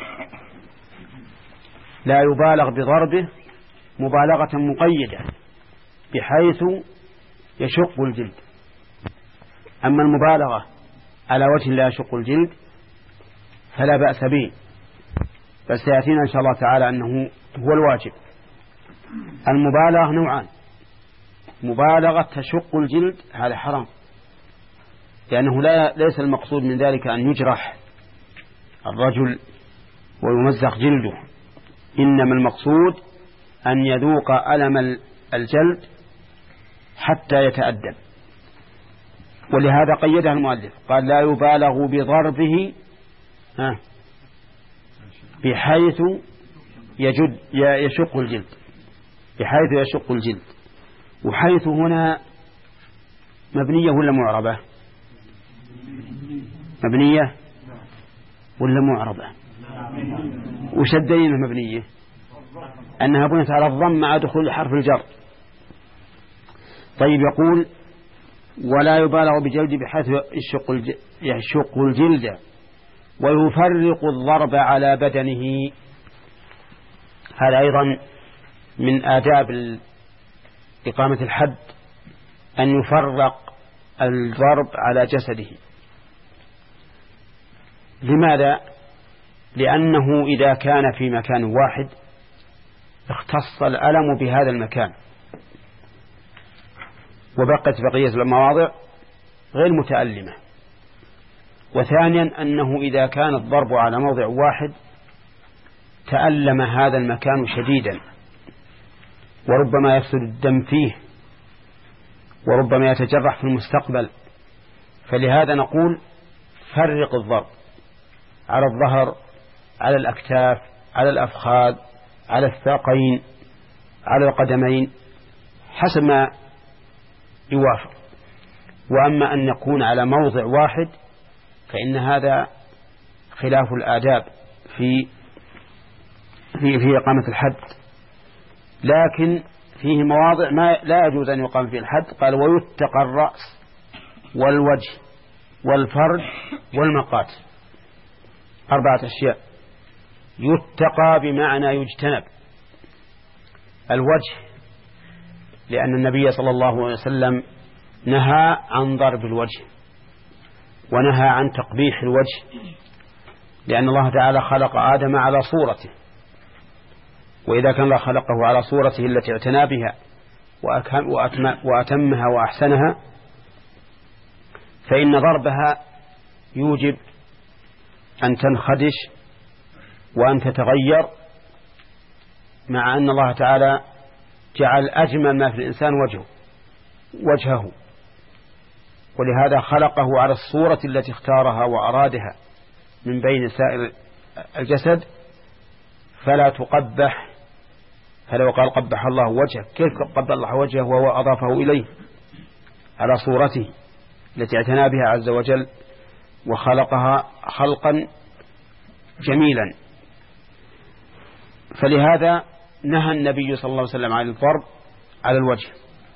لا يبالغ بضربه مبالغة مقيدة بحيث يشق الجلد. أما المبالغة على وجه لا يشق الجلد فلا بأس به، بس سيأتينا إن شاء الله تعالى أنه هو الواجب. المبالغة نوعان: مبالغة تشق الجلد هذا حرام، لأنه لا ليس المقصود من ذلك أن يجرح الرجل ويمزق جلده، إنما المقصود أن يذوق ألم الجلد حتى يتأدب. ولهذا قيدها المؤلف قال لا يبالغ بضربه بحيث يجد يشق الجلد، بحيث يشق الجلد. وحيث هنا مبنية ولا معربة؟ مبنية ولا معربة؟ وش الدليل مبنية؟ أنها بنت على الضم مع دخول حرف الجر. طيب يقول ولا يبالغ بجلد بحيث يشق الجلد, يشق الجلد ويفرق الضرب على بدنه. هذا أيضا من آداب إقامة الحد أن يفرق الضرب على جسده. لماذا؟ لأنه إذا كان في مكان واحد اختص الألم بهذا المكان وبقت بقية المواضع غير متألمة. وثانيا أنه إذا كان الضرب على موضع واحد تألم هذا المكان شديدا وربما يفسد الدم فيه وربما يتجرح في المستقبل، فلهذا نقول فرق الضرب على الظهر، على الأكتاف، على الأفخاذ، على الساقين، على القدمين حسب ما يوافق. وأما أن يكون على موضع واحد فإن هذا خلاف الآداب في في في إقامة الحد، لكن فيه مواضع ما لا يجوز أن يقام فيه الحد. قال ويتقى الرأس والوجه والفرج والمقاتل، أربعة أشياء. يتقى بمعنى يجتنب. الوجه لأن النبي صلى الله عليه وسلم نهى عن ضرب الوجه ونهى عن تقبيح الوجه، لأن الله تعالى خلق آدم على صورته، وإذا كان الله خلقه على صورته التي اعتنى بها وأتمها وأحسنها فإن ضربها يوجب أن تنخدش وأن تتغير، مع أن الله تعالى جعل أجمل ما في الإنسان وجهه وجهه ولهذا خلقه على الصورة التي اختارها وأرادها من بين سائر الجسد، فلا تقبح. فلو قال قبح الله وجهه، كيف قبح الله وجهه وهو أضافه إليه على صورته التي اعتنى بها عز وجل وخلقها خلقا جميلا؟ فلهذا نهى النبي صلى الله عليه وسلم عن الضرب على الوجه.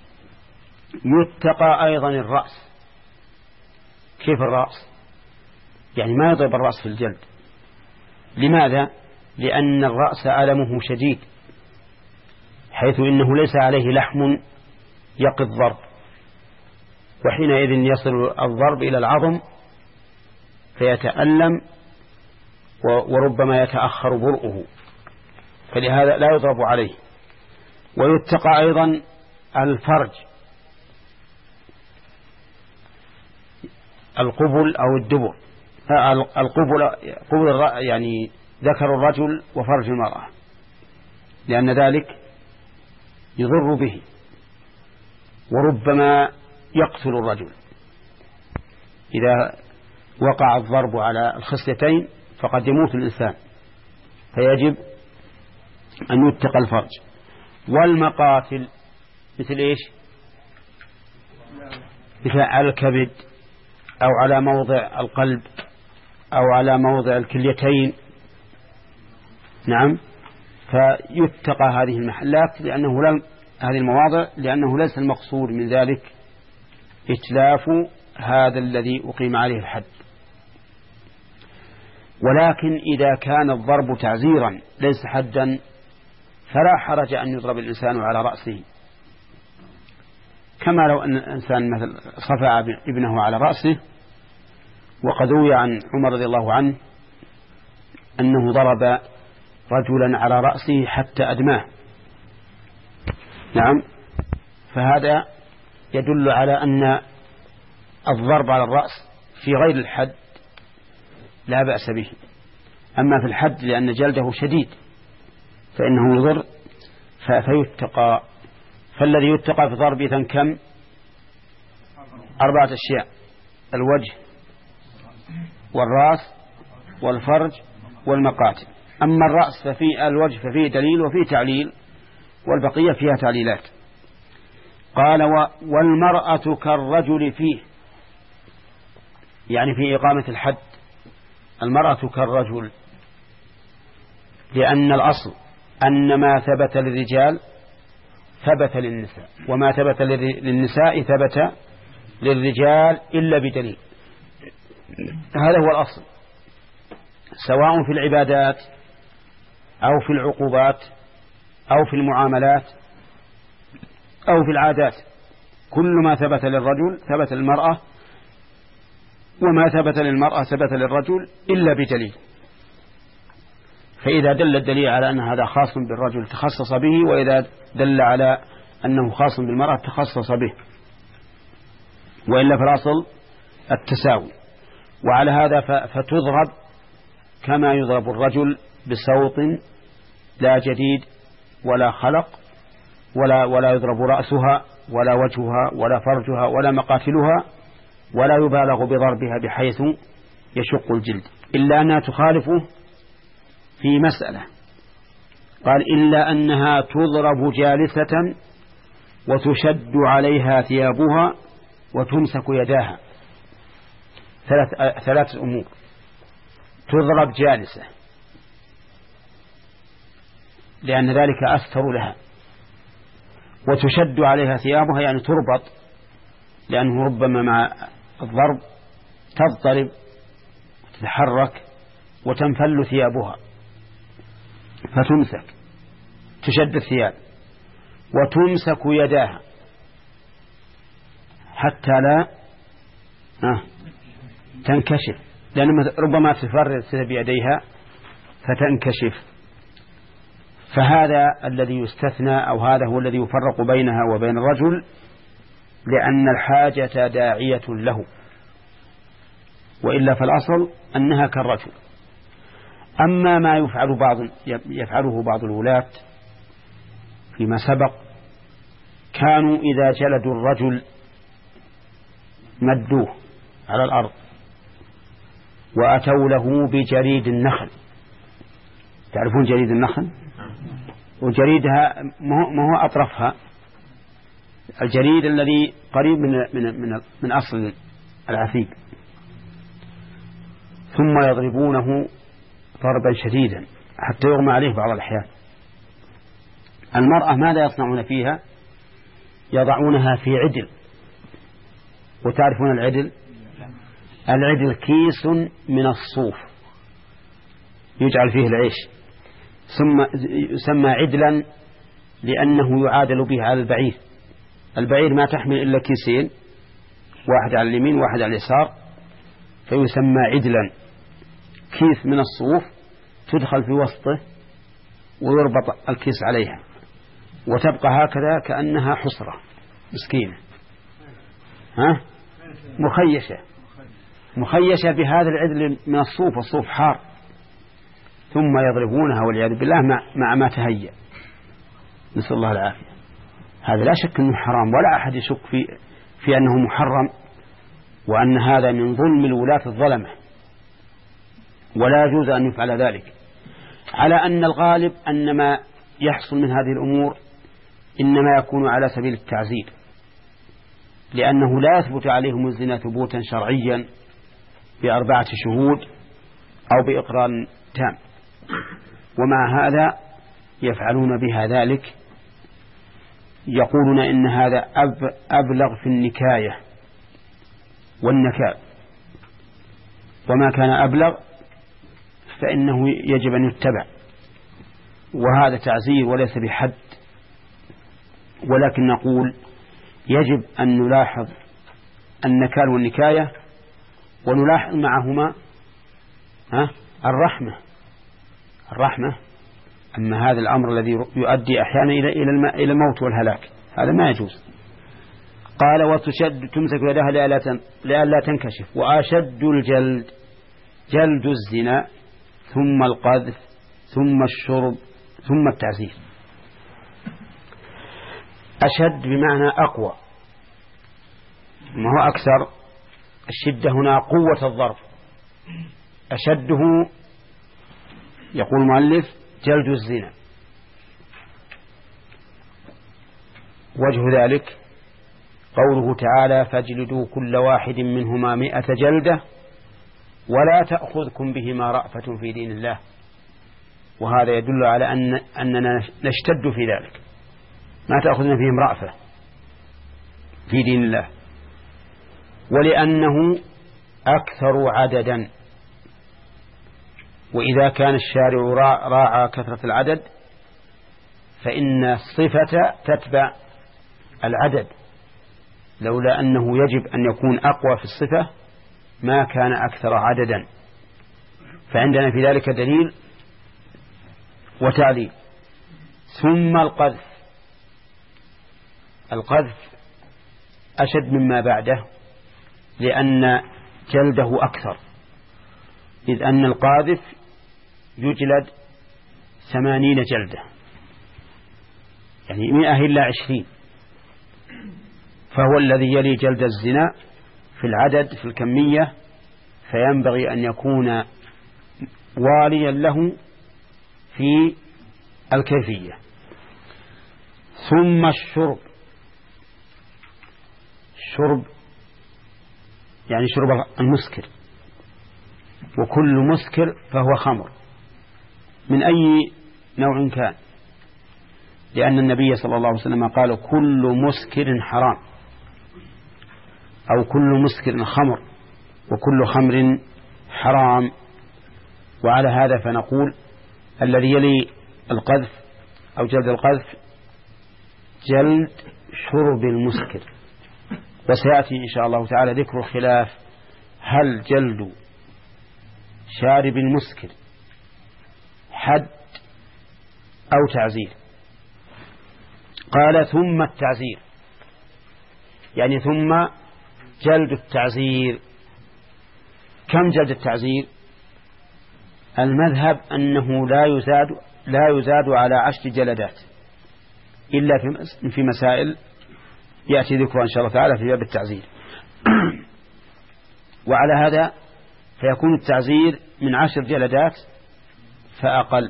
يتقى أيضا الرأس. كيف الرأس؟ يعني ما يضرب الرأس في الجلد. لماذا؟ لأن الرأس ألمه شديد، حيث إنه ليس عليه لحم يقي الضرب، وحينئذ يصل الضرب إلى العظم فيتألم وربما يتأخر برؤه، فلهذا لا يضرب عليه. ويتقى أيضا الفرج، القبل أو الدبر. القبل قبل يعني ذكر الرجل وفرج المرأة، لأن ذلك يضر به وربما يقتل الرجل. إذا وقع الضرب على الخصيتين فقد يموت الإنسان، فيجب أن يتقى الفرج. والمقاتل مثل إيش؟ مثل على الكبد أو على موضع القلب أو على موضع الكليتين. نعم، فيتقى هذه المحلات لأنه لم هذه المواضع لأنه ليس المقصود من ذلك إتلاف هذا الذي أقيم عليه الحد. ولكن إذا كان الضرب تعزيرا ليس حدا فلا حرج أن يضرب الإنسان على رأسه، كما لو أن الإنسان مثل صفع ابنه على رأسه. وقد روي عن عمر رضي الله عنه أنه ضرب رجلا على رأسه حتى أدماه. نعم، فهذا يدل على أن الضرب على الرأس في غير الحد لا بأس به. أما في الحد لأن جلده شديد فإنه يضر فيتقى. فالذي يتقى في ضرب إذن كم؟ أربعة أشياء: الوجه والرأس والفرج والمقاتل. أما الرأس ففي الوجه ففيه دليل وفيه تعليل، والبقية فيها تعليلات. قال والمرأة كالرجل فيه، يعني في إقامة الحد المرأة كالرجل، لأن الأصل أن ما ثبت للرجال ثبت للنساء، وما ثبت للنساء ثبت للرجال إلا بدليل. هذا هو الأصل، سواء في العبادات أو في العقوبات أو في المعاملات أو في العادات. كل ما ثبت للرجل ثبت للمرأة، وما ثبت للمرأة ثبت للرجل إلا بدليل. فإذا دل الدليل على أن هذا خاص بالرجل تخصص به، وإذا دل على أنه خاص بالمرأة تخصص به، وإلا في الأصل التساوي. وعلى هذا فتضرب كما يضرب الرجل بصوت لا جديد ولا خلق، ولا ولا يضرب رأسها ولا وجهها ولا فرجها ولا مقاتلها، ولا يبالغ بضربها بحيث يشق الجلد، إلا أنها تخالفه في مسألة، قال إلا أنها تضرب جالسة وتشد عليها ثيابها وتمسك يداها. ثلاث ثلاث أمور: تضرب جالسة لأن ذلك أستر لها، وتشد عليها ثيابها يعني تربط، لأنه ربما مع الضرب تضطرب تتحرك وتنفل ثيابها فتمسك، تشد الثياب، وتمسك يداها حتى لا آه تنكشف، لأن ربما تفرد بيديها فتنكشف. فهذا الذي يستثنى، أو هذا هو الذي يفرق بينها وبين الرجل، لأن الحاجة داعية له، وإلا فالأصل أنها كالرجل. أما ما يفعل بعض يفعله بعض الولاة فيما سبق، كانوا إذا جلدوا الرجل مدوه على الأرض وأتوا له بجريد النخل. تعرفون جريد النخل؟ وجريدها ما هو أطرفها، الجريد الذي قريب من من من, من أصل العفيق، ثم يضربونه ضربا شديدا حتى يغمى عليه بعض الأحيان. المرأة ماذا يصنعون فيها؟ يضعونها في عدل. وتعرفون العدل؟ العدل كيس من الصوف يجعل فيه العيش، ثم يسمى عدلا لأنه يعادل به على البعير. البعير ما تحمل إلا كيسين، واحد على اليمين واحد على اليسار، فيسمى عدلا. كيس من الصوف تدخل في وسطه ويربط الكيس عليها، وتبقى هكذا كأنها حصرة مسكينة، ها مخيشة مخيشة بهذا العدل من الصوف، الصوف حار، ثم يضربونها والعياذ بالله مع ما تهيأ، نسأل الله العافية. هذا لا شك أنه حرام، ولا أحد يشك في في أنه محرم، وأن هذا من ظلم الولاة الظلمة، ولا يجوز أن يفعل ذلك. على أن الغالب أن ما يحصل من هذه الأمور إنما يكون على سبيل التعزير، لأنه لا يثبت عليهم الزنا ثبوتا شرعيا بأربعة شهود أو بإقرار تام، ومع هذا يفعلون بها ذلك. يقولون إن هذا أبلغ في النكاية والنكال، وما كان أبلغ فإنه يجب أن يتبع، وهذا تعزير وليس بحد. ولكن نقول يجب أن نلاحظ النكال والنكاية، ونلاحظ معهما ها الرحمة الرحمة أما هذا الأمر الذي يؤدي أحيانا إلى إلى الموت والهلاك هذا ما يجوز. قال وتشد تمسك يدها لئلا تنكشف. وأشد الجلد جلد الزنا، ثم القذف، ثم الشرب، ثم التعزير. أشد بمعنى أقوى، ما هو أكثر. الشدة هنا قوة الضرب. أشده يقول المؤلف جلد الزنا. وجه ذلك قوله تعالى فاجلدوا كل واحد منهما مئة جلدة ولا تأخذكم بهما رأفة في دين الله. وهذا يدل على أن أننا نشتد في ذلك، ما تأخذنا فيهم رأفة في دين الله، ولأنه أكثر عددا. وإذا كان الشارع راعى كثرة العدد فإن الصفة تتبع العدد، لولا أنه يجب أن يكون أقوى في الصفة ما كان أكثر عددا. فعندنا في ذلك دليل وتعذيب. ثم القذف. القذف أشد مما بعده لأن جلده أكثر، إذ أن القاذف يجلد ثمانين جلدة، يعني مئة إلا عشرين، فهو الذي يلي جلد الزنا في العدد في الكمية، فينبغي أن يكون واليا له في الكيفية. ثم الشرب. الشرب يعني شرب المسكر، وكل مسكر فهو خمر من أي نوع كان، لأن النبي صلى الله عليه وسلم قال كل مسكر حرام، أو كل مسكر خمر، وكل خمر حرام. وعلى هذا فنقول الذي يلي القذف أو جلد القذف جلد شرب المسكر. وسيأتي إن شاء الله تعالى ذكر الخلاف، هل جلد شارب المسكر حد أو تعزير؟ قال ثم التعزير، يعني ثم جلد التعزير. كم جلد التعزير؟ المذهب أنه لا يزاد لا يزاد على عشر جلدات إلا في مسائل يأتي ذكرها إن شاء الله تعالى في باب التعزير. وعلى هذا فيكون التعزير من عشر جلدات فأقل.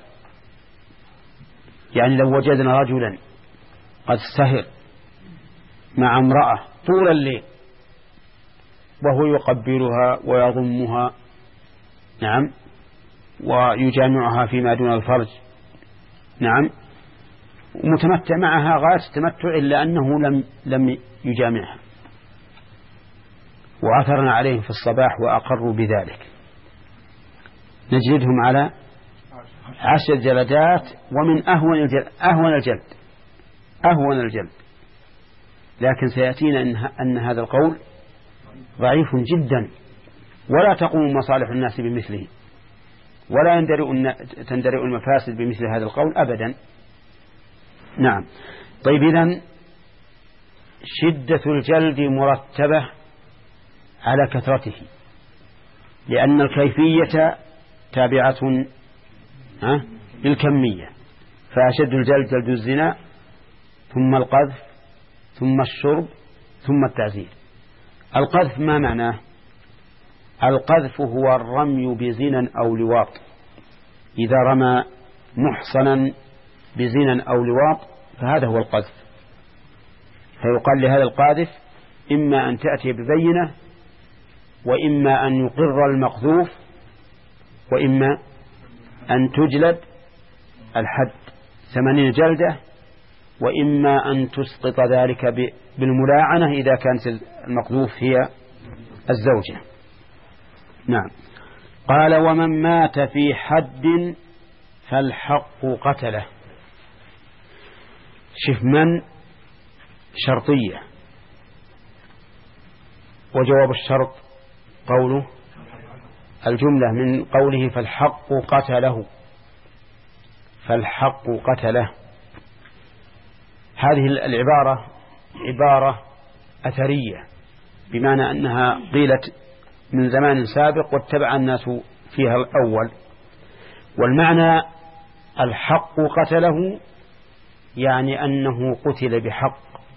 يعني لو وجدنا رجلا قد سهر مع امرأة طول الليل وهو يقبلها ويضمها، نعم، ويجامعها فيما دون الفرج، نعم، ومتمتع معها غاية التمتع، إلا أنه لم لم يجامعها، وعثرنا عليهم في الصباح وأقروا بذلك، نجلدهم على عشر جلدات، ومن أهون الجلد أهون الجلد أهون الجلد. لكن سيأتينا أن هذا القول ضعيف جدا، ولا تقوم مصالح الناس بمثله، ولا تندرئ المفاسد بمثل هذا القول أبدا. نعم. طيب، إذن شدة الجلد مرتبة على كثرته، لأن الكيفية تابعة للكمية، فأشد الجلد جلد الزنا، ثم القذف، ثم الشرب، ثم التعزير. القذف ما معناه؟ القذف هو الرمي بزنا أو لواط. إذا رمى محصنا بزنا أو لواط فهذا هو القذف. فيقال لهذا القاذف إما أن تأتي ببينة، وإما أن يقر المقذوف، وإما أن تجلد الحد ثمانين جلدة، وإما أن تسقط ذلك بالملاعنة إذا كانت المقذوف هي الزوجة. نعم. قال ومن مات في حد فالحق قتله. شف من شرطية، وجواب الشرط قوله الجملة من قوله فالحق قتله، فالحق قتله. هذه العبارة عبارة أثرية، بمعنى أنها قيلت من زمان سابق واتبع الناس فيها الأول. والمعنى الحق قتله يعني أنه قتل بحق،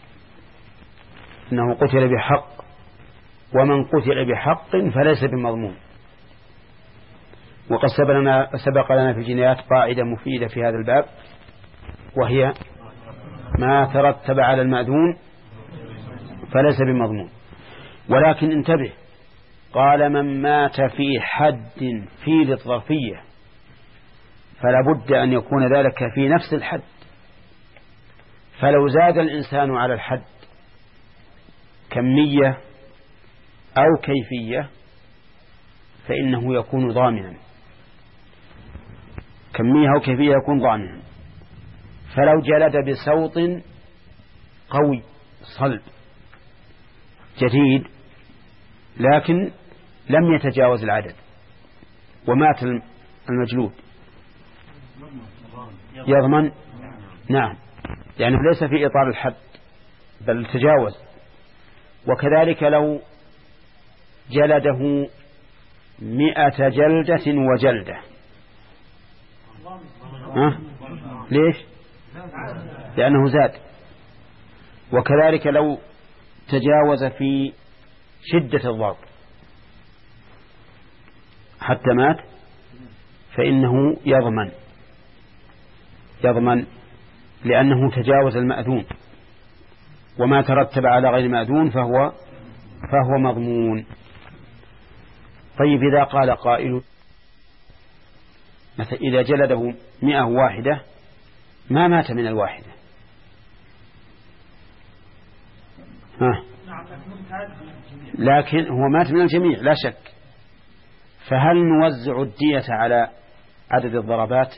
أنه قتل بحق، ومن قتل بحق فليس بمضمون. وقد سبق لنا في الجنايات قاعدة مفيدة في هذا الباب، وهي ما ترتب على المأذون فليس بمضمون. ولكن انتبه، قال من مات في حد في للظرفية، فلا بد أن يكون ذلك في نفس الحد. فلو زاد الإنسان على الحد كمية أو كيفية فإنه يكون ضامنا، كمية أو كيفية يكون ضامنا. فلو جلد بصوت قوي صلب جديد لكن لم يتجاوز العدد ومات المجلود، يضمن. نعم، يعني ليس في إطار الحد بل تجاوز. وكذلك لو جلده مئة جلدة وجلدة، ها؟ ليش؟ لأنه زاد. وكذلك لو تجاوز في شدة الضرب حتى مات فإنه يضمن يضمن لأنه تجاوز المأذون، وما ترتب على غير المأذون فهو فهو مضمون. طيب إذا قال قائل مثلا إذا جلده مئة واحدة ما مات من الواحدة، ها؟ لكن هو مات من الجميع لا شك، فهل نوزع الدية على عدد الضربات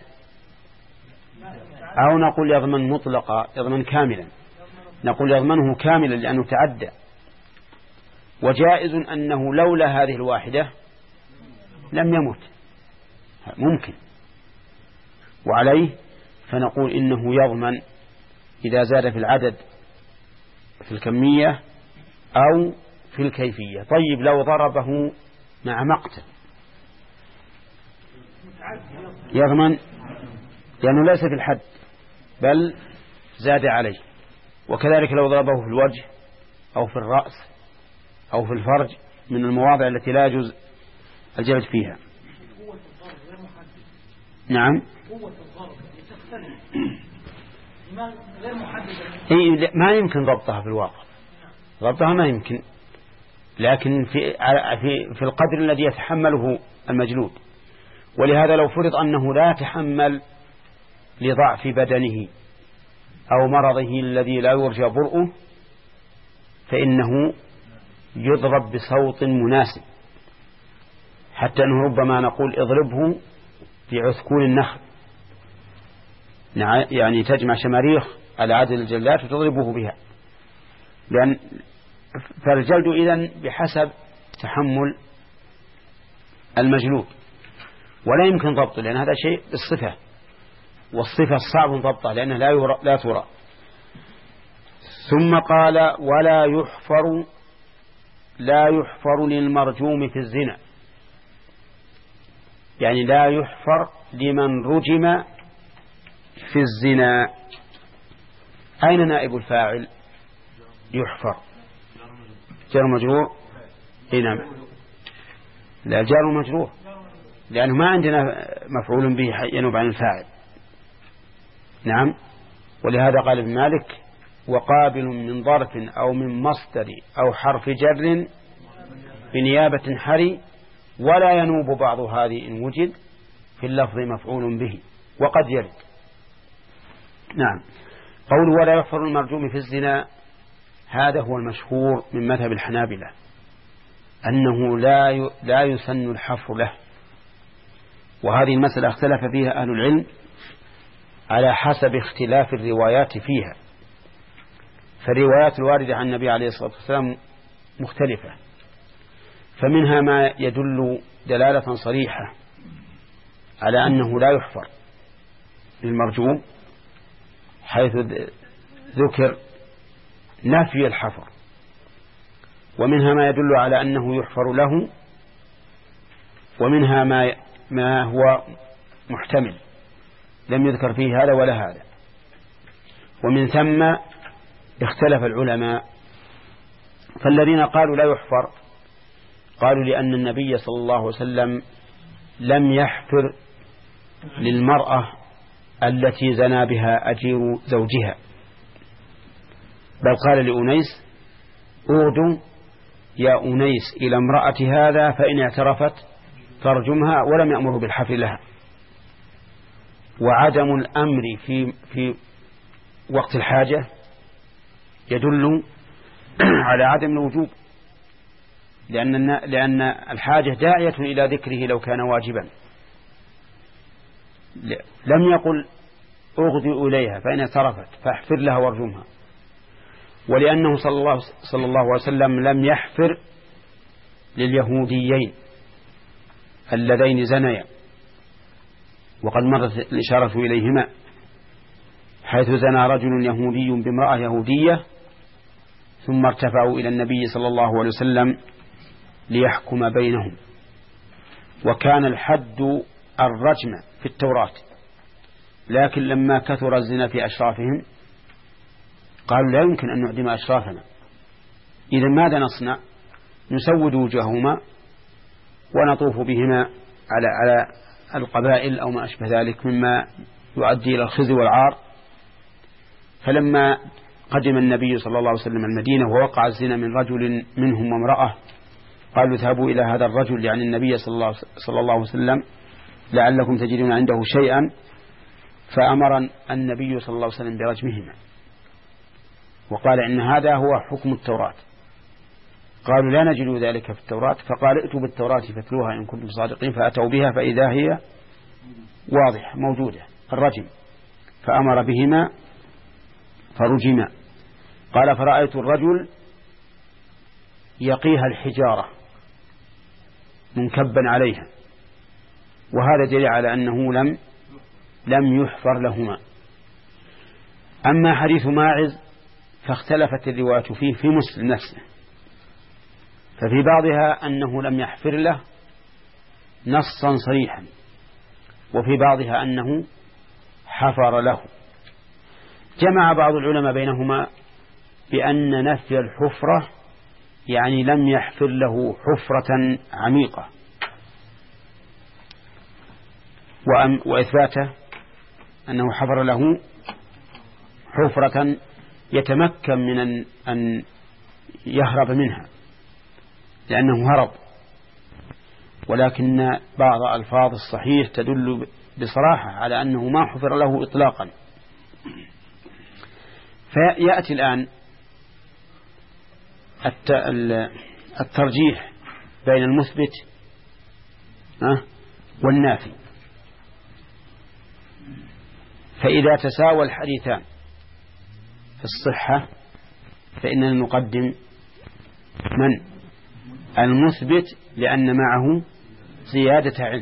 أو نقول يضمن مطلقا يضمن كاملا؟ نقول يضمنه كاملا لأنه تعدى. وجائز أنه لولا هذه الواحدة لم يمت، ممكن. وعليه فنقول إنه يضمن إذا زاد في العدد في الكمية أو في الكيفية. طيب لو ضربه مع مقتل يضمن لأنه ليس في الحد بل زاد عليه. وكذلك لو ضربه في الوجه أو في الرأس أو في الفرج من المواضع التي لا يجوز الجلد فيها. نعم، إيه ما يمكن ضبطها في الواقع، ضبطها ما يمكن، لكن في في في القدر الذي يتحمله المجلود. ولهذا لو فرض أنه لا يتحمل لضعف بدنه أو مرضه الذي لا يرجى برؤه فإنه يضرب بصوت مناسب، حتى أنه ربما نقول اضربه بعثكون النخل، يعني تجمع شماريخ على عدد الجلدات وتضربه بها، لأن فالجلد إذن بحسب تحمل المجلود، ولا يمكن ضبطه لأن هذا شيء بالصفة، والصفة صعب ضبطها لأنها لا يرى لا ترى. ثم قال ولا يحفر لا يحفر للمرجوم في الزنا، يعني لا يحفر لمن رجم في الزنا. أين نائب الفاعل؟ يحفر جار مجرور. إيه نعم، لا جار مجرور لأنه ما عندنا مفعول به ينوب عن الفاعل. نعم، ولهذا قال ابن مالك وقابل من ظرف أو من مصدر أو حرف جر بنيابة حري ولا ينوب بعض هذه إن وجد في اللفظ مفعول به وقد يرد. نعم، قول ولا يحفر المرجوم في الزنا هذا هو المشهور من مذهب الحنابلة، أنه لا لا يسن الحفر له. وهذه المسألة اختلف فيها أهل العلم على حسب اختلاف الروايات فيها، فالروايات الواردة عن النبي عليه الصلاة والسلام مختلفة، فمنها ما يدل دلالة صريحة على أنه لا يحفر للمرجوم حيث ذكر نفي الحفر، ومنها ما يدل على أنه يحفر له، ومنها ما ما هو محتمل لم يذكر فيه هذا ولا هذا. ومن ثم اختلف العلماء، فالذين قالوا لا يحفر قالوا لأن النبي صلى الله عليه وسلم لم يحفر للمرأة التي زنى بها أجير زوجها، بل قال لأنيس أودوا يا أنيس إلى امرأة هذا فإن اعترفت فارجمها، ولم يأمره بالحفر لها. وعدم الأمر في في وقت الحاجة يدل على عدم الوجوب، لأن لأن الحاجة داعية إلى ذكره لو كان واجبا. لم يقل أغدي إليها فإن اعترفت فاحفر لها وارجمها، ولأنه صلى الله صلى الله عليه وسلم لم يحفر لليهوديين اللذين زنيا، وقد مرت الإشارة إليهما، حيث زنى رجل يهودي بامرأة يهودية ثم ارتفعوا إلى النبي صلى الله عليه وسلم ليحكم بينهم. وكان الحد الرجم في التوراة، لكن لما كثر الزنا في أشرافهم قالوا لا يمكن أن نعدم أشرافنا، إذا ماذا نصنع؟ نسود وجوههما ونطوف بهما على على القبائل أو ما أشبه ذلك مما يؤدي إلى الخزي والعار. فلما قدم النبي صلى الله عليه وسلم المدينة ووقع الزنا من رجل منهم وامرأة قالوا اذهبوا إلى هذا الرجل يعني النبي صلى الله, صلى الله عليه وسلم لعلكم تجدون عنده شيئا، فأمر النبي صلى الله عليه وسلم برجمهما وقال إن هذا هو حكم التوراة. قالوا لا نجد ذلك في التوراة، فقال ائتوا بالتوراة فاتلوها إن كنتم صادقين، فأتوا بها فإذا هي واضحة موجودة الرجم، فأمر بهما فرجما. قال فرأيت الرجل يقيها الحجارة منكبا عليها، وهذا دليل على أنه لم لم يحفر لهما. أما حديث ماعز فاختلفت الرواية فيه في مسلم نفسه، ففي بعضها أنه لم يحفر له نصا صريحا، وفي بعضها أنه حفر له. جمع بعض العلماء بينهما بأن نفي الحفرة يعني لم يحفر له حفرة عميقة، وإثباته أنه حفر له حفرة يتمكن من أن يهرب منها لأنه هرب. ولكن بعض ألفاظ الصحيح تدل بصراحة على أنه ما حفر له إطلاقا. فيأتي الآن الترجيح بين المثبت والنافي. فإذا تساوى الحديثان في الصحة فإننا نقدم من المثبت لأن معه زيادة علم.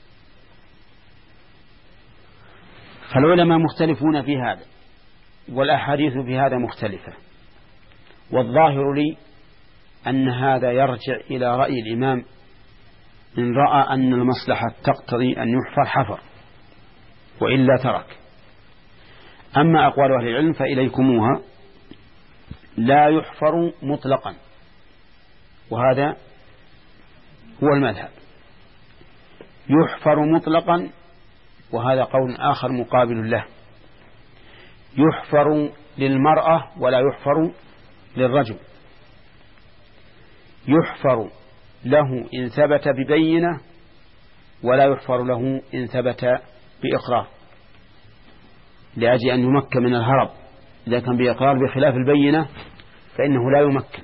فالعلماء مختلفون في هذا والأحاديث في هذا مختلفة، والظاهر لي أن هذا يرجع إلى رأي الإمام إن رأى أن المصلحة تقتضي أن يحفر حفر وإلا ترك. أما أقوال أهل العلم فإليكموها لا يحفر مطلقا، وهذا هو المذهب. يحفر مطلقا وهذا قول آخر مقابل له. يحفر للمرأة ولا يحفر للرجل. يحفر له إن ثبت ببينة ولا يحفر له إن ثبت بإقرار، لأجل أن يمكن من الهرب. إذا كان بإقرار بخلاف البينة فإنه لا يمكن.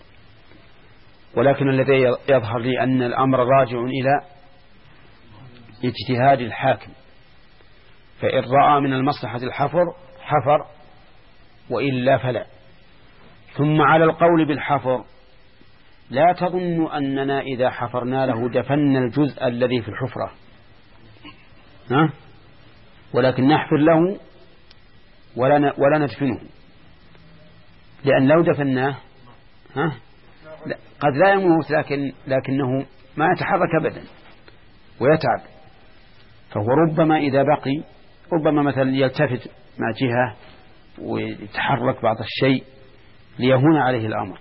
ولكن الذي يظهر لي أن الأمر راجع إلى اجتهاد الحاكم، فإن رأى من المصلحة الحفر حفر وإلا فلا. ثم على القول بالحفر لا تظن أننا إذا حفرنا له دفن الجزء الذي في الحفرة، ها؟ ولكن نحفر له ولا ولا ندفنه، لأن لو دفناه ها قد لا يموت لكن لكنه ما يتحرك أبدا ويتعب. فهو ربما إذا بقي ربما مثلا يلتفت مع جهة ويتحرك بعض الشيء ليهون عليه الأمر.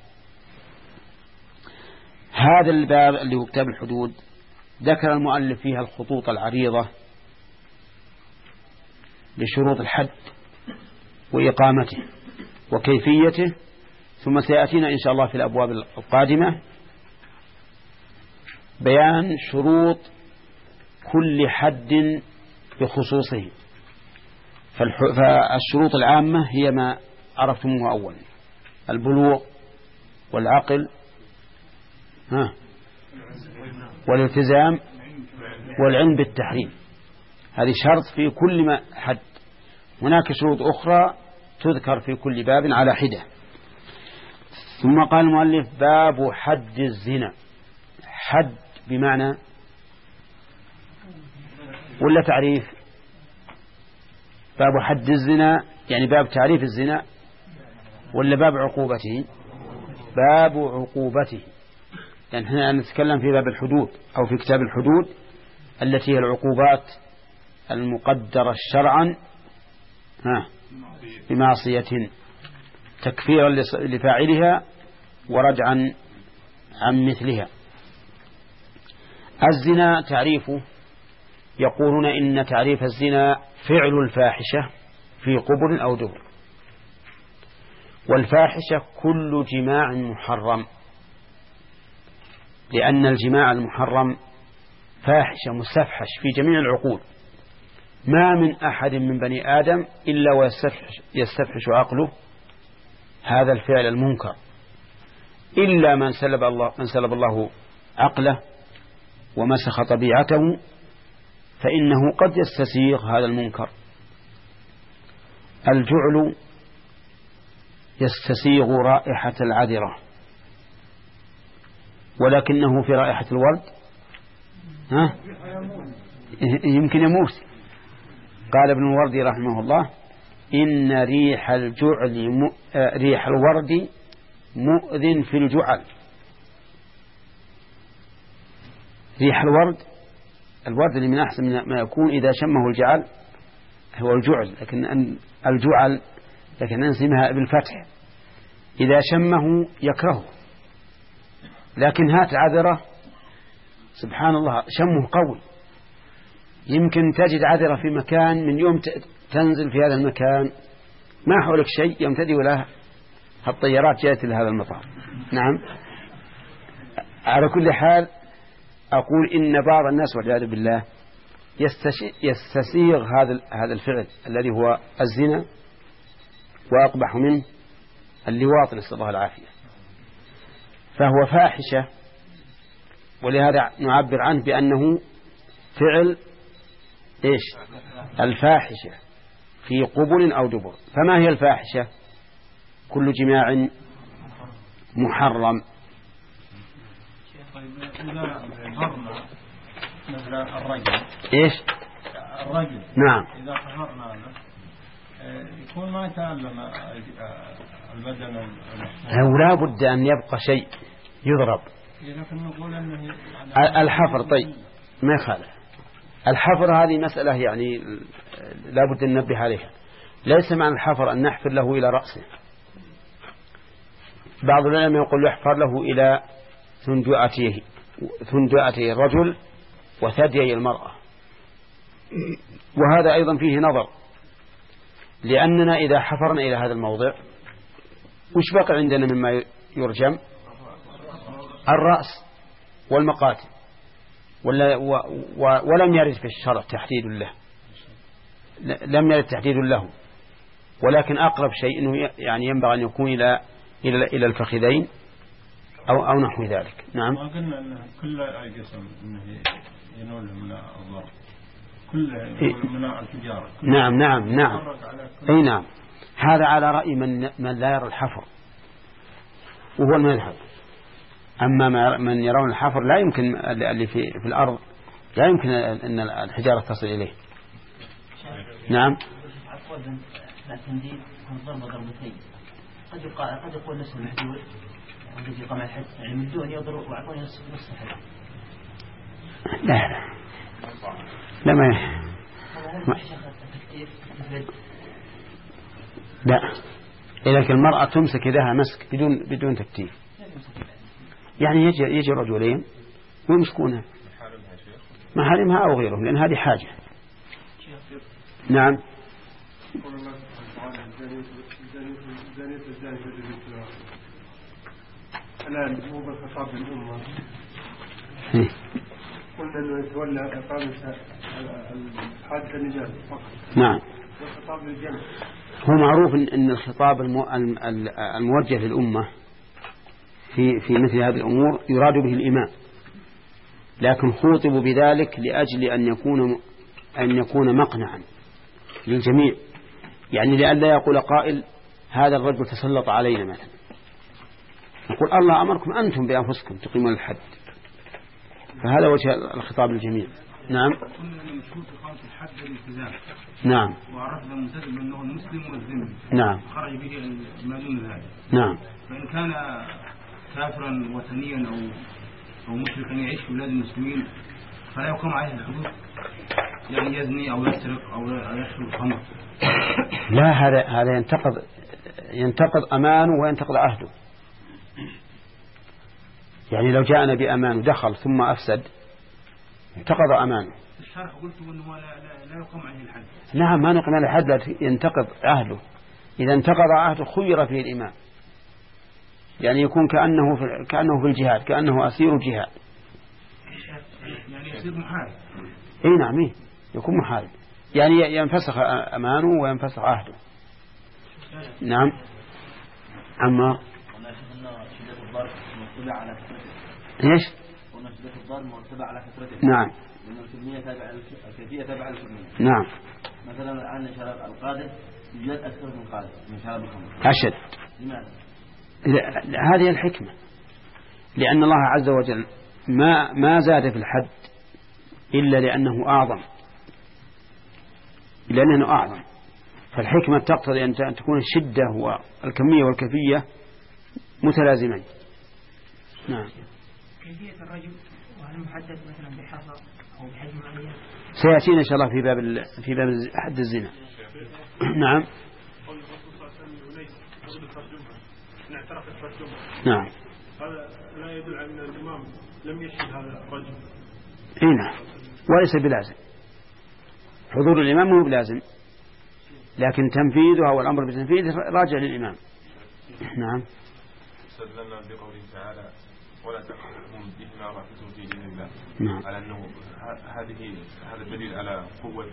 هذا الباب اللي هو كتاب الحدود ذكر المؤلف فيها الخطوط العريضة لشروط الحد وإقامته وكيفيته، ثم سيأتينا إن شاء الله في الأبواب القادمة بيان شروط كل حد بخصوصه. فالشروط العامة هي ما عرفتموها أولا: البلوغ والعقل ها والالتزام والعلم بالتحريم. هذه شرط في كل ما حد. هناك شروط أخرى تذكر في كل باب على حدة. ثم قال المؤلف: باب حد الزنا. حد بمعنى ولا تعريف؟ باب حد الزنا يعني باب تعريف الزنا ولا باب عقوبته؟ باب عقوبته. يعني احنا نتكلم في باب الحدود أو في كتاب الحدود التي هي العقوبات المقدرة شرعا بمعصية تكفيرا لفاعلها وردعا عن مثلها. الزنا تعريفه يقولون إن تعريف الزنا فعل الفاحشة في قبل أو دبر. والفاحشة كل جماع محرم، لأن الجماع المحرم فاحشة مستفحش في جميع العقول. ما من أحد من بني آدم إلا ويستفحش عقله هذا الفعل المنكر، إلا من سلب الله, من سلب الله عقله ومسخ طبيعته فإنه قد يستسيغ هذا المنكر. الجعل يستسيغ رائحة العذرة ولكنه في رائحة الورد ها يمكن يموت. قال ابن الوردي رحمه الله: إن ريح الجعل م... ريح الورد مؤذن في الجعل. ريح الورد، الورد اللي من أحسن ما يكون إذا شمه الجعل هو الجعل، لكن الجعل لكن ننسمها بالفتح، إذا شمه يكرهه. لكن هات عذرة سبحان الله شمه قوي، يمكن تجد عذرة في مكان من يوم تنزل في هذا المكان ما حولك شيء، يوم تدي ولا الطيارات جاءت لهذا المطار. نعم. على كل حال أقول إن بعض الناس والعياذ بالله يستسيغ هذا هذا الفعل الذي هو الزنا، وأقبح منه اللواط نسأل الله العافية، فهو فاحشة، ولهذا نعبر عنه بأنه فعل إيش؟ الفاحشة في قبل أو دبر. فما هي الفاحشة؟ كل جماع محرم. إذا ظهرنا مثلا الرجل إيش؟ الرجل نعم. إذا ظهرنا له يكون ما يتألم البدن، أو لا بد أن يبقى شيء يضرب. لكن نقول أنه الحفر طيب ما يخالف. الحفر هذه مسألة يعني لا بد أن ننبه عليها. ليس معنى الحفر أن نحفر له إلى رأسه. بعض العلماء يقول يحفر له إلى ثندؤته ثندؤته الرجل وثديي المرأة، وهذا أيضا فيه نظر، لأننا إذا حفرنا إلى هذا الموضع وش بقى عندنا مما يرجم؟ الرأس والمقاتل، ولا و و ولم يرد في الشرع تحديد له، لم يرد تحديد له، ولكن أقرب شيء إنه يعني ينبغي أن يكون إلى إلى إلى الفخذين أو أو نحو ذلك. نعم. ما قلنا أن كل أي قسم إنه ينول من الضرر، كل من التجارة. نعم نعم نعم. أي نعم. هذا على رأي من من لا يرى الحفر وهو المذهب. أما من يرون الحفر لا يمكن اللي في في الأرض لا يمكن أن الحجارة تصل إليه. نعم. عفوا التنديد ضرب ضربتين قد يقال قد يقول نفس المحدود قد يقام الحد يعني من دون يضرب وعطوني نص نص الحد. لا لا لا ما لا إذا المرأة تمسك يدها مسك بدون بدون تكتيف، يعني يجي يجي رجلين ويمسكونها محارمها أو غيرهم، لأن هذه حاجة. نعم. الآن هو بالخطاب الأمة قلنا أنه يتولى إقامة حادث النجاة فقط. نعم. والخطاب للجمع. هو معروف أن الخطاب الموجه للأمة في في مثل هذه الأمور يراد به الإمام، لكن خوطبوا بذلك لأجل أن يكون أن يكون مقنعا للجميع، يعني لئلا يقول قائل هذا الرجل تسلط علينا مثلا، يقول الله أمركم أنتم بأنفسكم تقيمون الحد، فهذا وجه الخطاب للجميع. نعم. قلنا أن مشهور في خالص الحد الالتزام. نعم. وعرفنا الملتزم أنه المسلم والذمي. نعم. خرج به ما دون ذلك. نعم. فإن كان كافرا وثنيا أو أو مشركا يعيش في بلاد المسلمين فلا يقام عليه الحدود، يعني يزني أو يسرق أو يشرب الخمر. لا، هذا هذا ينتقض ينتقض أمانه وينتقض عهده. يعني لو جاءنا بأمان ودخل ثم أفسد انتقض أمانه. الشرع قلت أنه لا, لا, لا يقام عليه الحد. نعم، ما نقم عليه الحد، ينتقض عهده. إذا انتقض عهده خير فيه الإمام، يعني يكون كأنه في كأنه في الجهاد، كأنه أسير الجهاد. يعني يصير محارب. إيه نعم، إيه يكون محارب، يعني ينفسخ أمانه وينفسخ عهده. نعم. عمار. ايش؟ قلنا شدة الضرب مرتبة على كثرته. نعم. لأن الكمية تابعة الكيفية تابعة للكمية. نعم. مثلا الآن شراب القادر يوجد أكثر من القادر من شراب الخمر. أشد. لماذا؟ هذه الحكمة، لأن الله عز وجل ما ما زاد في الحد إلا لأنه أعظم، لأنه أعظم. فالحكمة تقتضي أن تكون الشدة والكمية والكيفية متلازمين. نعم. كيفية الرجل وهل محدد مثلا بحصى أو بحجم معين؟ سيأتينا إن شاء الله في باب في باب حد الزنا. نعم. نعم. هذا لا يدل على أن الإمام لم يشهد هذا الرجل. إيه نعم، وليس بلازم. حضور الإمام مو بلازم، لكن تنفيذه أو الأمر بتنفيذه راجع للإمام. نعم. استدلنا بقوله تعالى ولا تقتلهم بما رأيتم في دين الله. نعم. على أنه هذه هذا دليل على قوة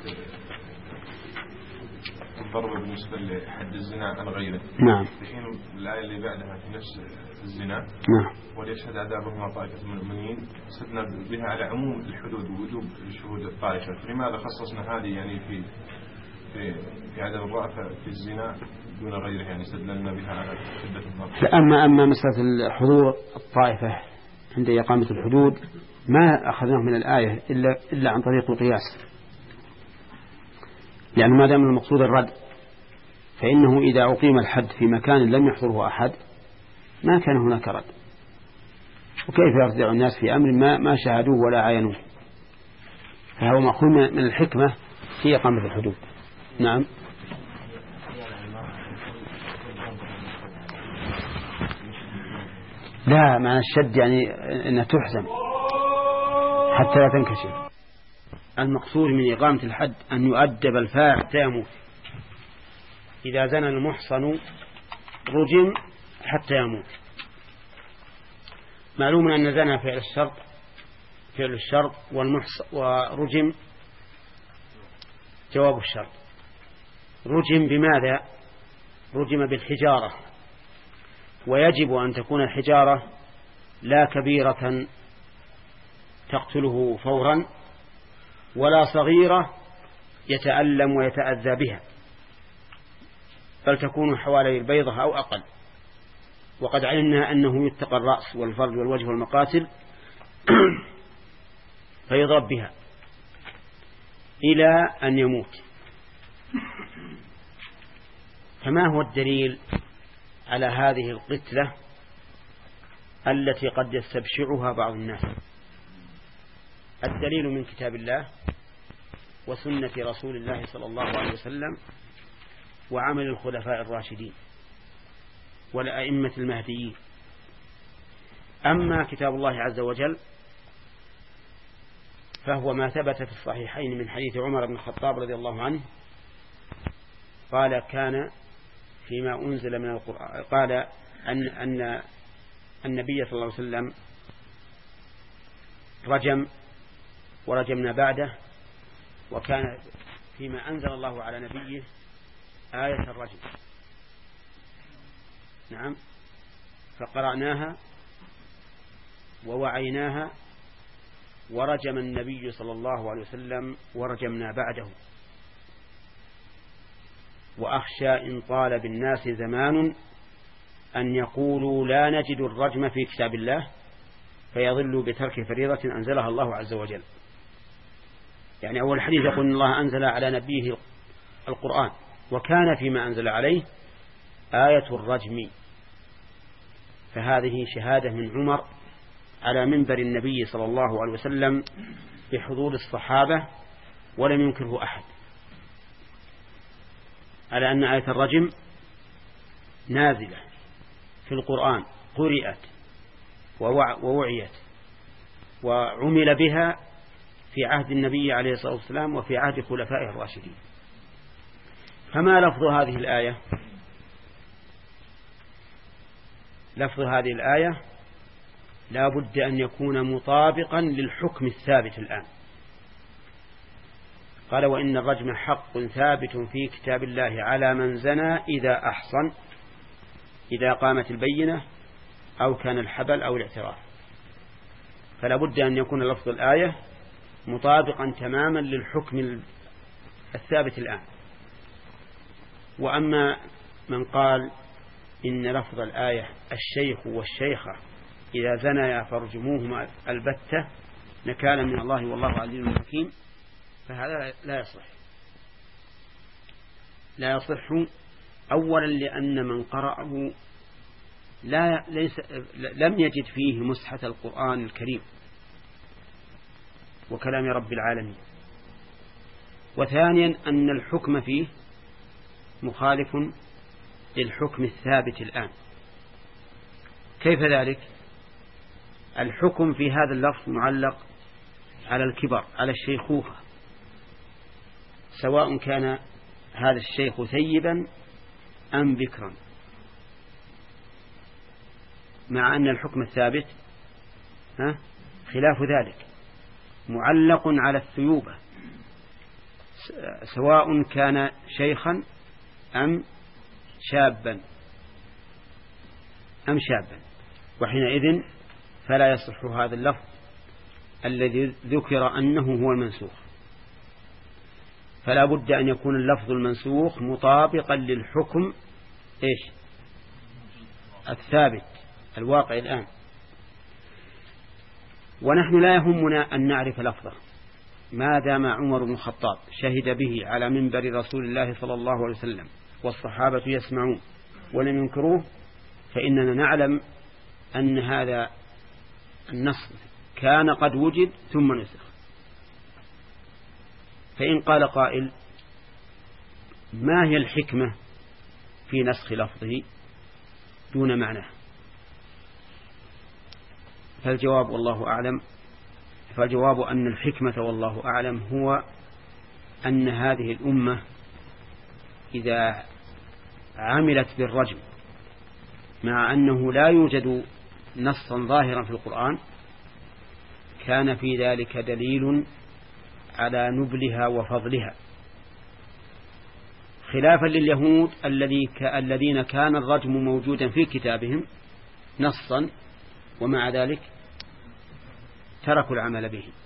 الضرب بالنسبة لحد الزنا عن غيره. نعم. الحين الآية اللي بعدها في نفس الزنا. نعم. وليشهد عذابهما طائفة من المؤمنين، استدلنا بها على عموم الحدود ووجوب شهود الطائفة. فلماذا خصصنا هذه يعني في في في عدم الرأفة في الزنا دون غيره؟ يعني استدلنا بها على شدة الضرب. أما أما مسألة حضور الطائفة عند إقامة الحدود ما أخذناه من الآية إلا إلا عن طريق القياس، لأن ما دام المقصود الرد، فإنه إذا أقيم الحد في مكان لم يحضره أحد ما كان هناك رد، وكيف يرجع الناس في أمر ما ما شاهدوه ولا عاينوه؟ فهو مأخوذ من الحكمة في إقامة الحدود. نعم. لا، معنى الشد يعني أنها تحزم حتى لا تنكشف. المقصود من إقامة الحد أن يؤدب الفاعل حتى يموت. إذا زنى المحصن رجم حتى يموت. معلوم أن زنى فعل الشرط فعل الشرط والمحصن ورجم جواب الشرط. رجم بماذا؟ رجم بالحجارة، ويجب أن تكون الحجارة لا كبيرة تقتله فورا ولا صغيرة يتألم ويتأذى بها، بل تكون حوالي البيضة أو أقل. وقد علمنا أنه يتقى الرأس والفرج والوجه والمقاتل فيضرب بها إلى أن يموت. فما هو الدليل على هذه القتلة التي قد يستبشعها بعض الناس؟ الدليل من كتاب الله وسنة رسول الله صلى الله عليه وسلم وعمل الخلفاء الراشدين والأئمة المهديين. أما كتاب الله عز وجل فهو ما ثبت في الصحيحين من حديث عمر بن الخطاب رضي الله عنه قال كان فيما أنزل من القرآن، قال أن, أن النبي صلى الله عليه وسلم رجم ورجمنا بعده، وكان فيما أنزل الله على نبيه آية الرجم. نعم. فقرأناها ووعيناها ورجم النبي صلى الله عليه وسلم ورجمنا بعده. وأخشى إن طال بالناس زمان أن يقولوا لا نجد الرجم في كتاب الله فيضلوا بترك فريضة أنزلها الله عز وجل. يعني أول حديث يقول إن الله أنزل على نبيه القرآن وكان فيما أنزل عليه آية الرجم، فهذه شهادة من عمر على منبر النبي صلى الله عليه وسلم بحضور الصحابة ولم ينكره أحد، على أن آية الرجم نازلة في القرآن قرئت ووعيت وعمل بها في عهد النبي عليه الصلاة والسلام وفي عهد خلفائه الراشدين. فما لفظ هذه الآية؟ لفظ هذه الآية لا بد أن يكون مطابقا للحكم الثابت الآن. قال وإن الرجم حق ثابت في كتاب الله على من زنى إذا أحصن، إذا قامت البينة أو كان الحبل أو الاعتراف. فلا بد أن يكون لفظ الآية مطابقا تماما للحكم الثابت الآن. وأما من قال إن لفظ الآية الشيخ والشيخة إذا زنيا فارجموهما البتة نكالا من الله والله عليم حكيم، فهذا لا يصح. لا يصح أولا لأن من قرأه لا ليس لم يجد فيه مسحة القرآن الكريم وكلام رب العالمين. وثانيا أن الحكم فيه مخالف للحكم الثابت الآن. كيف ذلك؟ الحكم في هذا اللفظ معلق على الكبر، على الشيخوخة، سواء كان هذا الشيخ ثيبا أم بكرا، مع أن الحكم الثابت ها خلاف ذلك، معلق على الثيوبة، سواء كان شيخا أم شابا أم شابا، وحينئذ فلا يصح هذا اللفظ الذي ذكر أنه هو المنسوخ. فلا بد أن يكون اللفظ المنسوخ مطابقا للحكم إيش الثابت الواقع الآن. ونحن لا يهمنا أن نعرف لفظه ما دام عمر بن الخطاب شهد به على منبر رسول الله صلى الله عليه وسلم والصحابة يسمعون ولم ينكروه، فإننا نعلم أن هذا النص كان قد وجد ثم نسخ. فإن قال قائل ما هي الحكمة في نسخ لفظه دون معناه؟ فالجواب والله أعلم فالجواب أن الحكمة والله أعلم هو أن هذه الأمة إذا عملت بالرجم مع أنه لا يوجد نصا ظاهرا في القرآن كان في ذلك دليل على نبلها وفضلها، خلافا لليهود الذين كان الرجم موجودا في كتابهم نصا ومع ذلك تركوا العمل به.